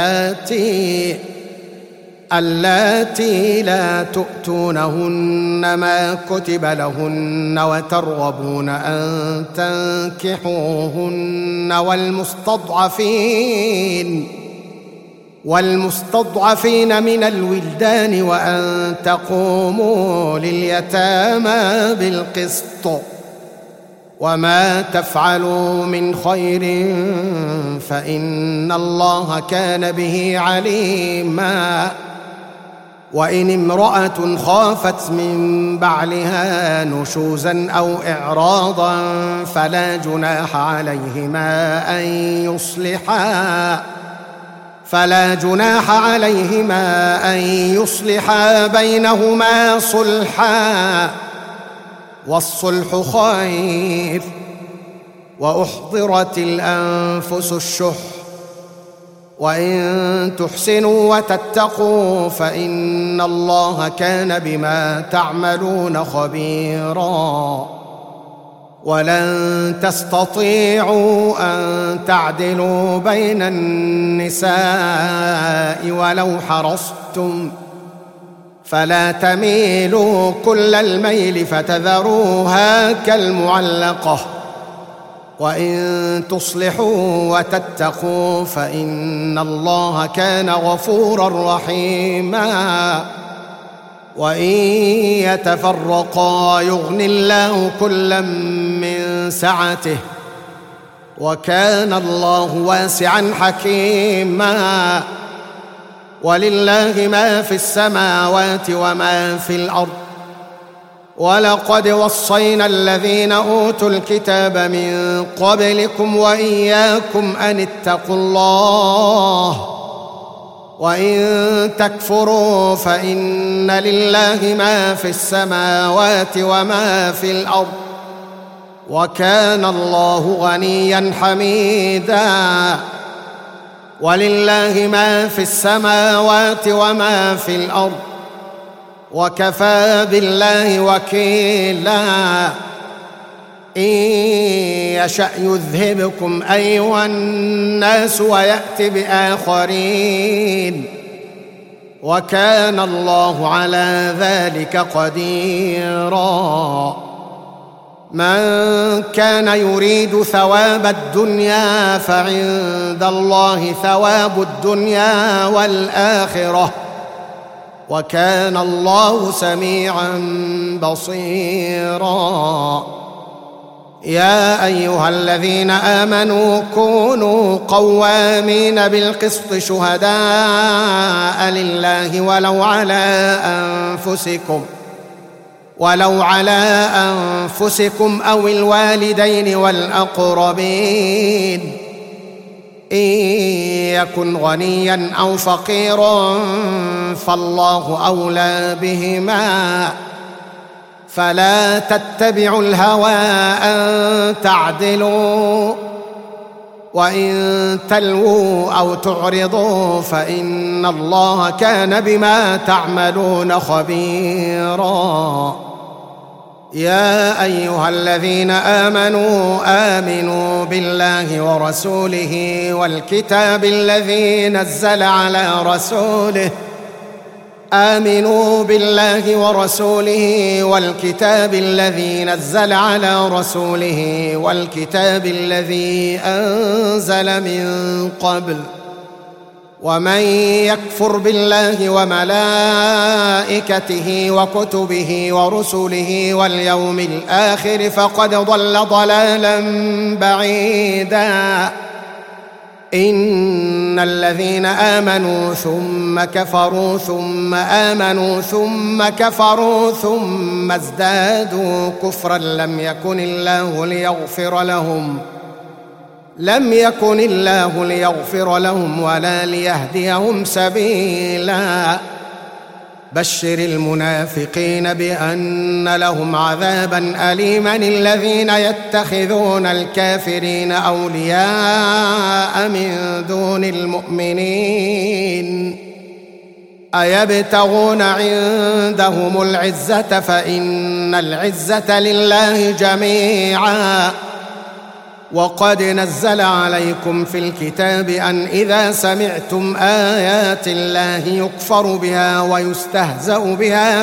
اللاتي لا تؤتونهن ما كتب لهن وترغبون أن تنكحوهن والمستضعفين من الولدان وأن تقوموا لليتامى بالقسط وما تفعلوا من خير فإن الله كان به عليما. وإن امرأة خافت من بعلها نشوزا أو إعراضا فلا جناح عليهما أن يصلحا بينهما صلحا والصلح خير. وأحضرت الأنفس الشح وإن تحسنوا وتتقوا فإن الله كان بما تعملون خبيرا. ولن تستطيعوا أن تعدلوا بين النساء ولو حرصتم فلا تميلوا كل الميل فتذروها كالمعلقة. وإن تصلحوا وتتقوا فإن الله كان غفورا رحيما. وإن يتفرقا يغني الله كلا من سعته وكان الله واسعا حكيما. ولله ما في السماوات وما في الأرض ولقد وصينا الذين أوتوا الكتاب من قبلكم وإياكم أن اتقوا الله وإن تكفروا فإن لله ما في السماوات وما في الأرض وكان الله غنيا حميدا. ولله ما في السماوات وما في الأرض وكفى بالله وكيلا. إن يشأ يذهبكم أيها الناس ويأت بآخرين وكان الله على ذلك قديرا. من كان يريد ثواب الدنيا فعند الله ثواب الدنيا والآخرة وكان الله سميعا بصيرا. يا أيها الذين آمنوا كونوا قوامين بالقسط شهداء لله ولو على أنفسكم أو الوالدين والأقربين إن يكن غنيا أو فقيرا فالله أولى بهما فلا تتبعوا الهوى أن تعدلوا وإن تلووا أو تعرضوا فإن الله كان بما تعملون خبيرا. يا أيها الذين آمنوا بالله ورسوله والكتاب الذي نزل على رسوله آمنوا بالله ورسوله والكتاب الذي نزل على رسوله والكتاب الذي أنزل من قبل ومن يكفر بالله وملائكته وكتبه ورسله واليوم الآخر فقد ضل ضلالا بعيدا. إن الذين آمنوا ثم كفروا ثم آمنوا ثم كفروا ثم ازدادوا كفرا لم يكن الله ليغفر لهم ولا ليهديهم سبيلا. بشر المنافقين بأن لهم عذابا أليما الذين يتخذون الكافرين أولياء من دون المؤمنين أيبتغون عندهم العزة فإن العزة لله جميعا وقد نزل عليكم في الكتاب أن إذا سمعتم آيات الله يكفر بها ويستهزأ بها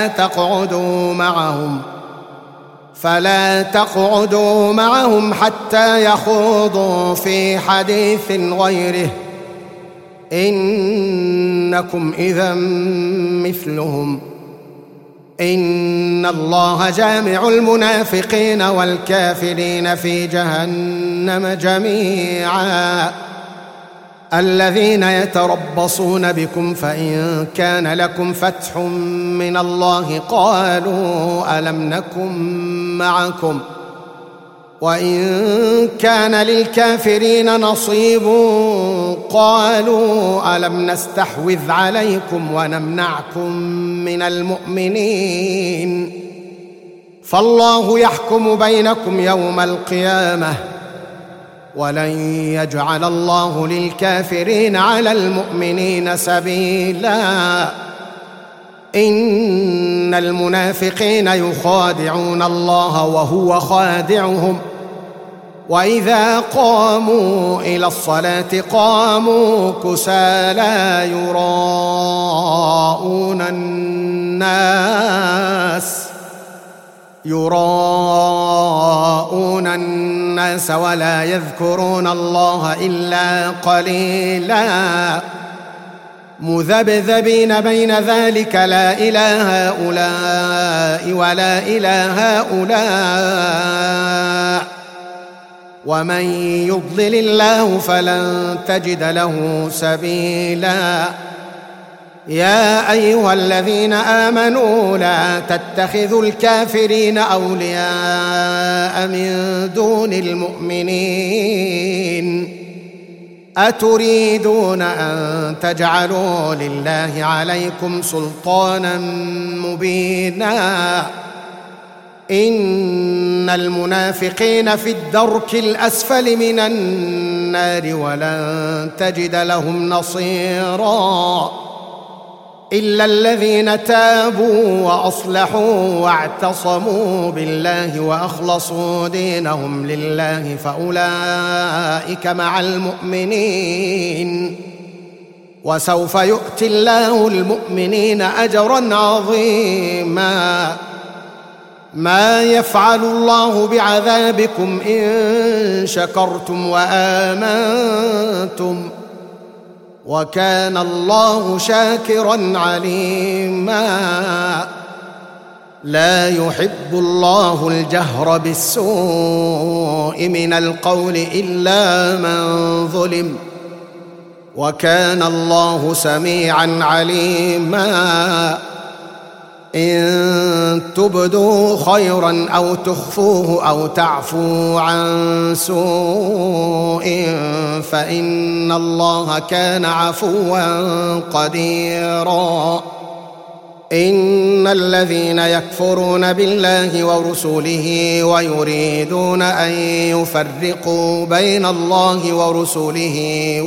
فلا تقعدوا معهم حتى يخوضوا في حديث غيره إنكم إذا مثلهم إن الله جامع المنافقين والكافرين في جهنم جميعا الذين يتربصون بكم فإن كان لكم فتح من الله قالوا ألم نكن معكم وإن كان للكافرين نصيب قالوا ألم نستحوذ عليكم ونمنعكم من المؤمنين فالله يحكم بينكم يوم القيامة ولن يجعل الله للكافرين على المؤمنين سبيلا إن المنافقين يخادعون الله وهو خادعهم وإذا قاموا إلى الصلاة قاموا كسالى يراءون الناس ولا يذكرون الله إلا قليلا مذبذبين بين ذلك لا إله هؤلاء ولا إله هؤلاء ومن يضلل الله فلن تجد له سبيلا يا أيها الذين آمنوا لا تتخذوا الكافرين أولياء من دون المؤمنين أتريدون أن تجعلوا لله عليكم سلطانا مبينا إن المنافقين في الدرك الأسفل من النار ولن تجد لهم نصيرا إلا الذين تابوا وأصلحوا واعتصموا بالله وأخلصوا دينهم لله فأولئك مع المؤمنين وسوف يؤتي الله المؤمنين أجرا عظيما ما يفعل الله بعذابكم إن شكرتم وآمنتم وكان الله شاكرا عليما لا يحب الله الجهر بالسوء من القول إلا من ظلم وكان الله سميعا عليما إن تبدوا خيرا أو تخفوه أو تعفوا عن سوء فإن الله كان عفوا قديرا إن الذين يكفرون بالله ورسله ويريدون أن يفرقوا بين الله ورسله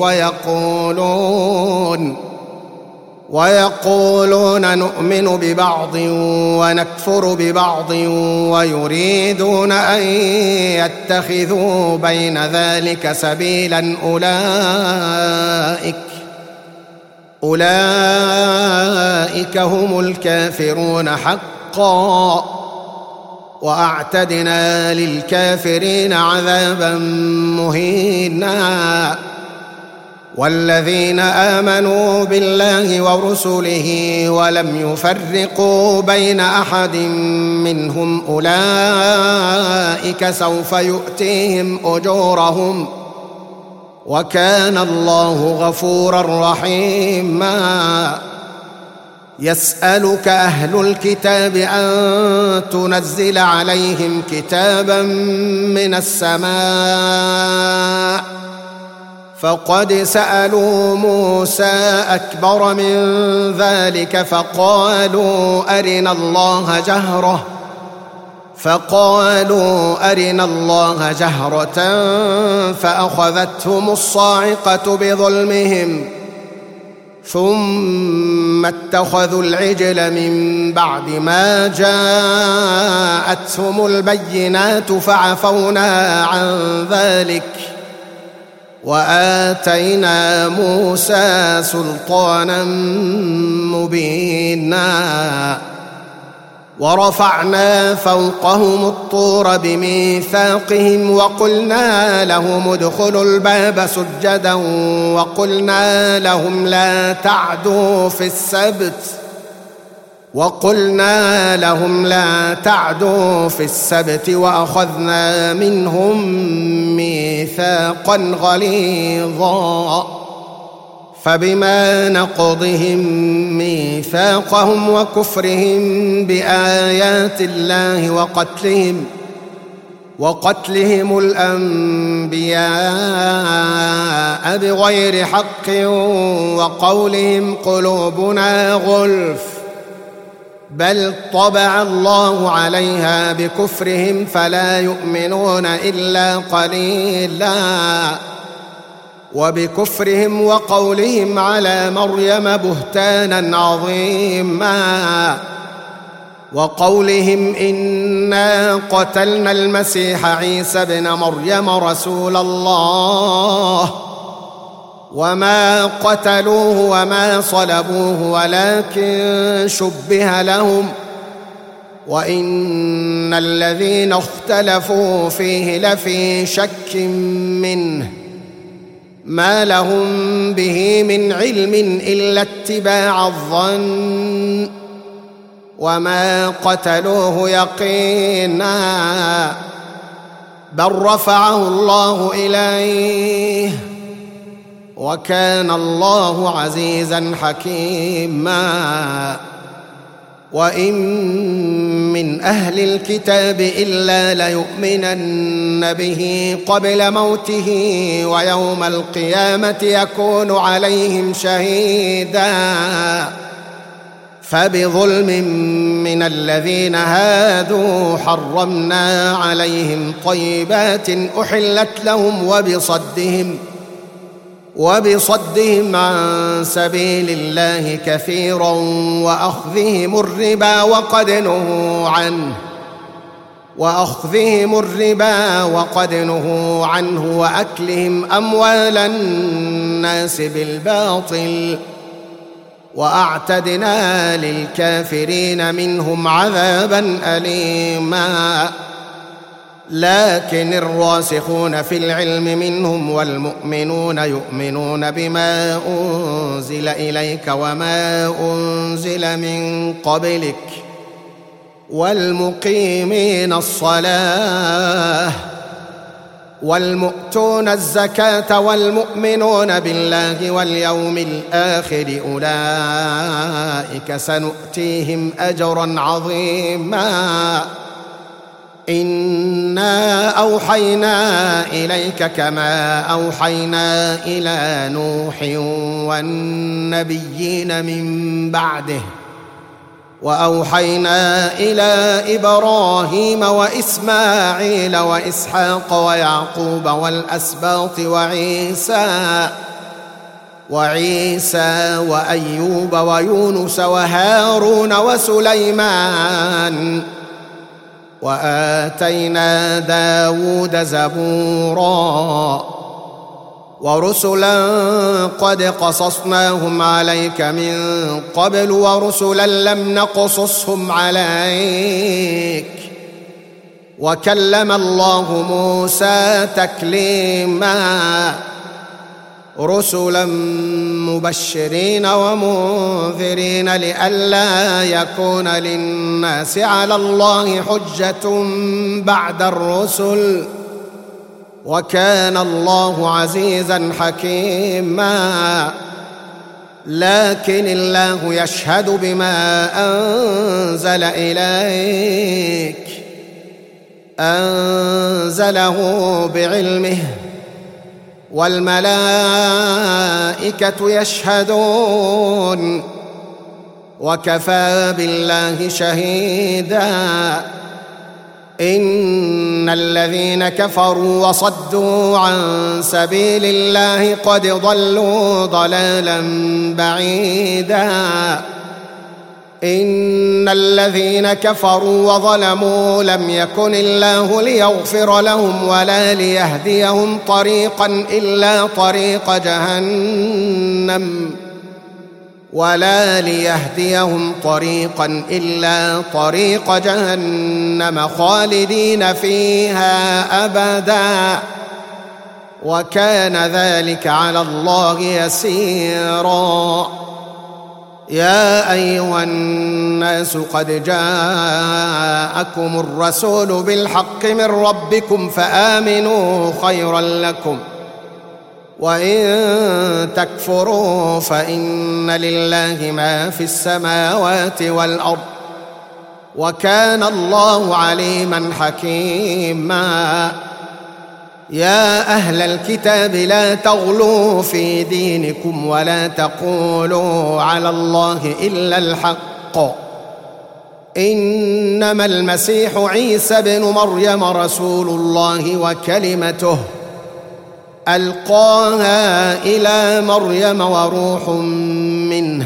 ويقولون نؤمن ببعض ونكفر ببعض ويريدون أن يتخذوا بين ذلك سبيلا أولئك هم الكافرون حقا وأعتدنا للكافرين عذابا مهينا والذين آمنوا بالله ورسله ولم يفرقوا بين أحد منهم أولئك سوف يؤتيهم أجورهم وكان الله غفورا رحيما يسألك أهل الكتاب أن تنزل عليهم كتابا من السماء فقد سألوا موسى أكبر من ذلك فقالوا أرنا الله جهرة فأخذتهم الصاعقة بظلمهم ثم اتخذوا العجل من بعد ما جاءتهم البينات فعفونا عن ذلك وآتينا موسى سلطانا مبينا ورفعنا فوقهم الطور بميثاقهم وقلنا لهم ادخلوا الباب سجدا وقلنا لهم لا تعدوا في السبت وأخذنا منهم ميثاقا غليظا فبما نقضهم ميثاقهم وكفرهم بآيات الله وقتلهم الأنبياء بغير حق وقولهم قلوبنا غلف بل طبع الله عليها بكفرهم فلا يؤمنون إلا قليلا وبكفرهم وقولهم على مريم بهتانا عظيما وقولهم إنا قتلنا المسيح عيسى ابن مريم رسول الله وما قتلوه وما صلبوه ولكن شبه لهم وإن الذين اختلفوا فيه لفي شك منه ما لهم به من علم إلا اتباع الظن وما قتلوه يقينا بل رفعه الله إليه وكان الله عزيزا حكيما وإن من أهل الكتاب إلا ليؤمنن به قبل موته ويوم القيامة يكون عليهم شهيدا فبظلم من الذين هادوا حرمنا عليهم طيبات أحلت لهم وبصدهم عن سبيل الله كثيرا وأخذهم الربا وقد نهوا عنه وأكلهم أموال الناس بالباطل وأعتدنا للكافرين منهم عذابا أليما لكن الراسخون في العلم منهم والمؤمنون يؤمنون بما أنزل إليك وما أنزل من قبلك والمقيمين الصلاة والمؤتون الزكاة والمؤمنون بالله واليوم الآخر أولئك سنؤتيهم أجرا عظيما إنا أوحينا إليك كما أوحينا إلى نوح والنبيين من بعده وأوحينا إلى إبراهيم وإسماعيل وإسحاق ويعقوب والأسباط وعيسى وأيوب ويونس وهارون وسليمان وآتينا داود زبورا ورسلا قد قصصناهم عليك من قبل ورسلا لم نقصصهم عليك وكلم الله موسى تكليما رسلا مبشرين ومنذرين لئلا يكون للناس على الله حجة بعد الرسل وكان الله عزيزا حكيما لكن الله يشهد بما أنزل إليك أنزله بعلمه والملائكة يشهدون وكفى بالله شهيدا إن الذين كفروا وصدوا عن سبيل الله قد ضلوا ضلالا بعيدا إن الذين كفروا وظلموا لم يكن الله ليغفر لهم ولا ليهديهم طريقا إلا طريق جهنم خالدين فيها أبدا وكان ذلك على الله يسيرا يا أيها الناس قد جاءكم الرسول بالحق من ربكم فآمنوا خيرا لكم وإن تكفروا فإن لله ما في السماوات والأرض وكان الله عليما حكيما يا أهل الكتاب لا تغلوا في دينكم ولا تقولوا على الله إلا الحق إنما المسيح عيسى بن مريم رسول الله وكلمته ألقاها إلى مريم وروح منه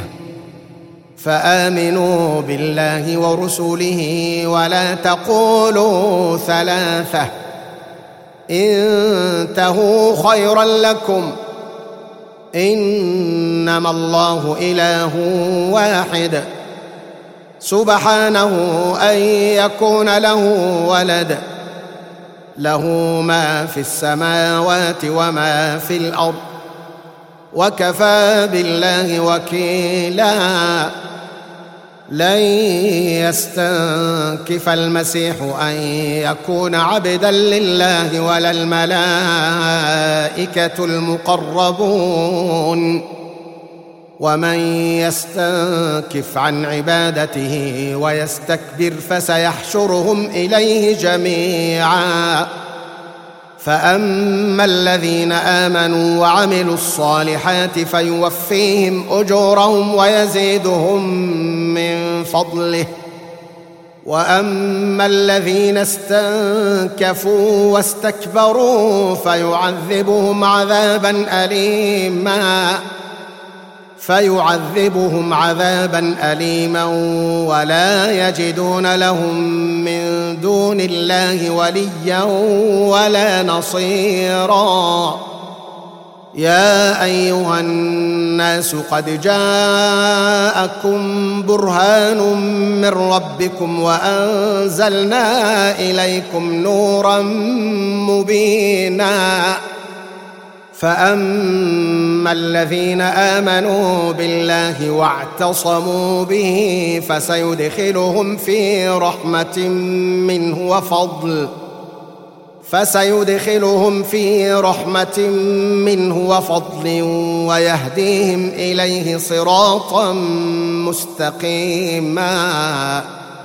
فآمنوا بالله ورسله ولا تقولوا ثلاثة انتهوا خيرا لكم إنما الله إله واحد سبحانه أن يكون له ولد له ما في السماوات وما في الأرض وكفى بالله وكيلا لن يستنكف المسيح أن يكون عبدا لله ولا الملائكة المقربون ومن يستنكف عن عبادته ويستكبر فسيحشرهم إليه جميعا فأما الذين آمنوا وعملوا الصالحات فيوفيهم أجورهم ويزيدهم من فضله وأما الذين استنكفوا واستكبروا فيعذبهم عذابا أليما ولا يجدون لهم من دون الله وليا ولا نصيرا يا أيها الناس قد جاءكم برهان من ربكم وأنزلنا إليكم نورا مبينا فأما الذين آمنوا بالله واعتصموا به فسيدخلهم في رحمة منه وفضل ويهديهم إليه صراطا مستقيما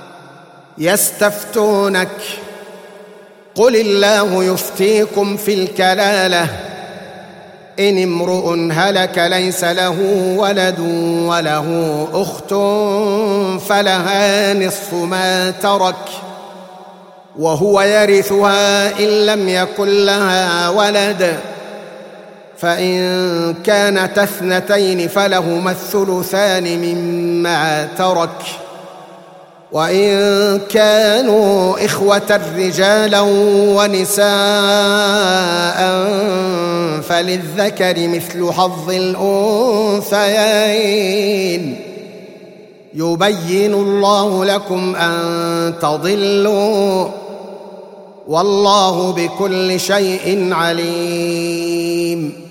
يستفتونك قل الله يفتيكم في الكلالة إن امرؤ هلك ليس له ولد وله أخت فلها نصف ما ترك وهو يرثها إن لم يكن لها ولد فإن كانت اثنتين فلهما الثلثان مما ترك وإن كانوا إخوة رجالا ونساء فللذكر مثل حظ الأنثيين يبين الله لكم أن تضلوا والله بكل شيء عليم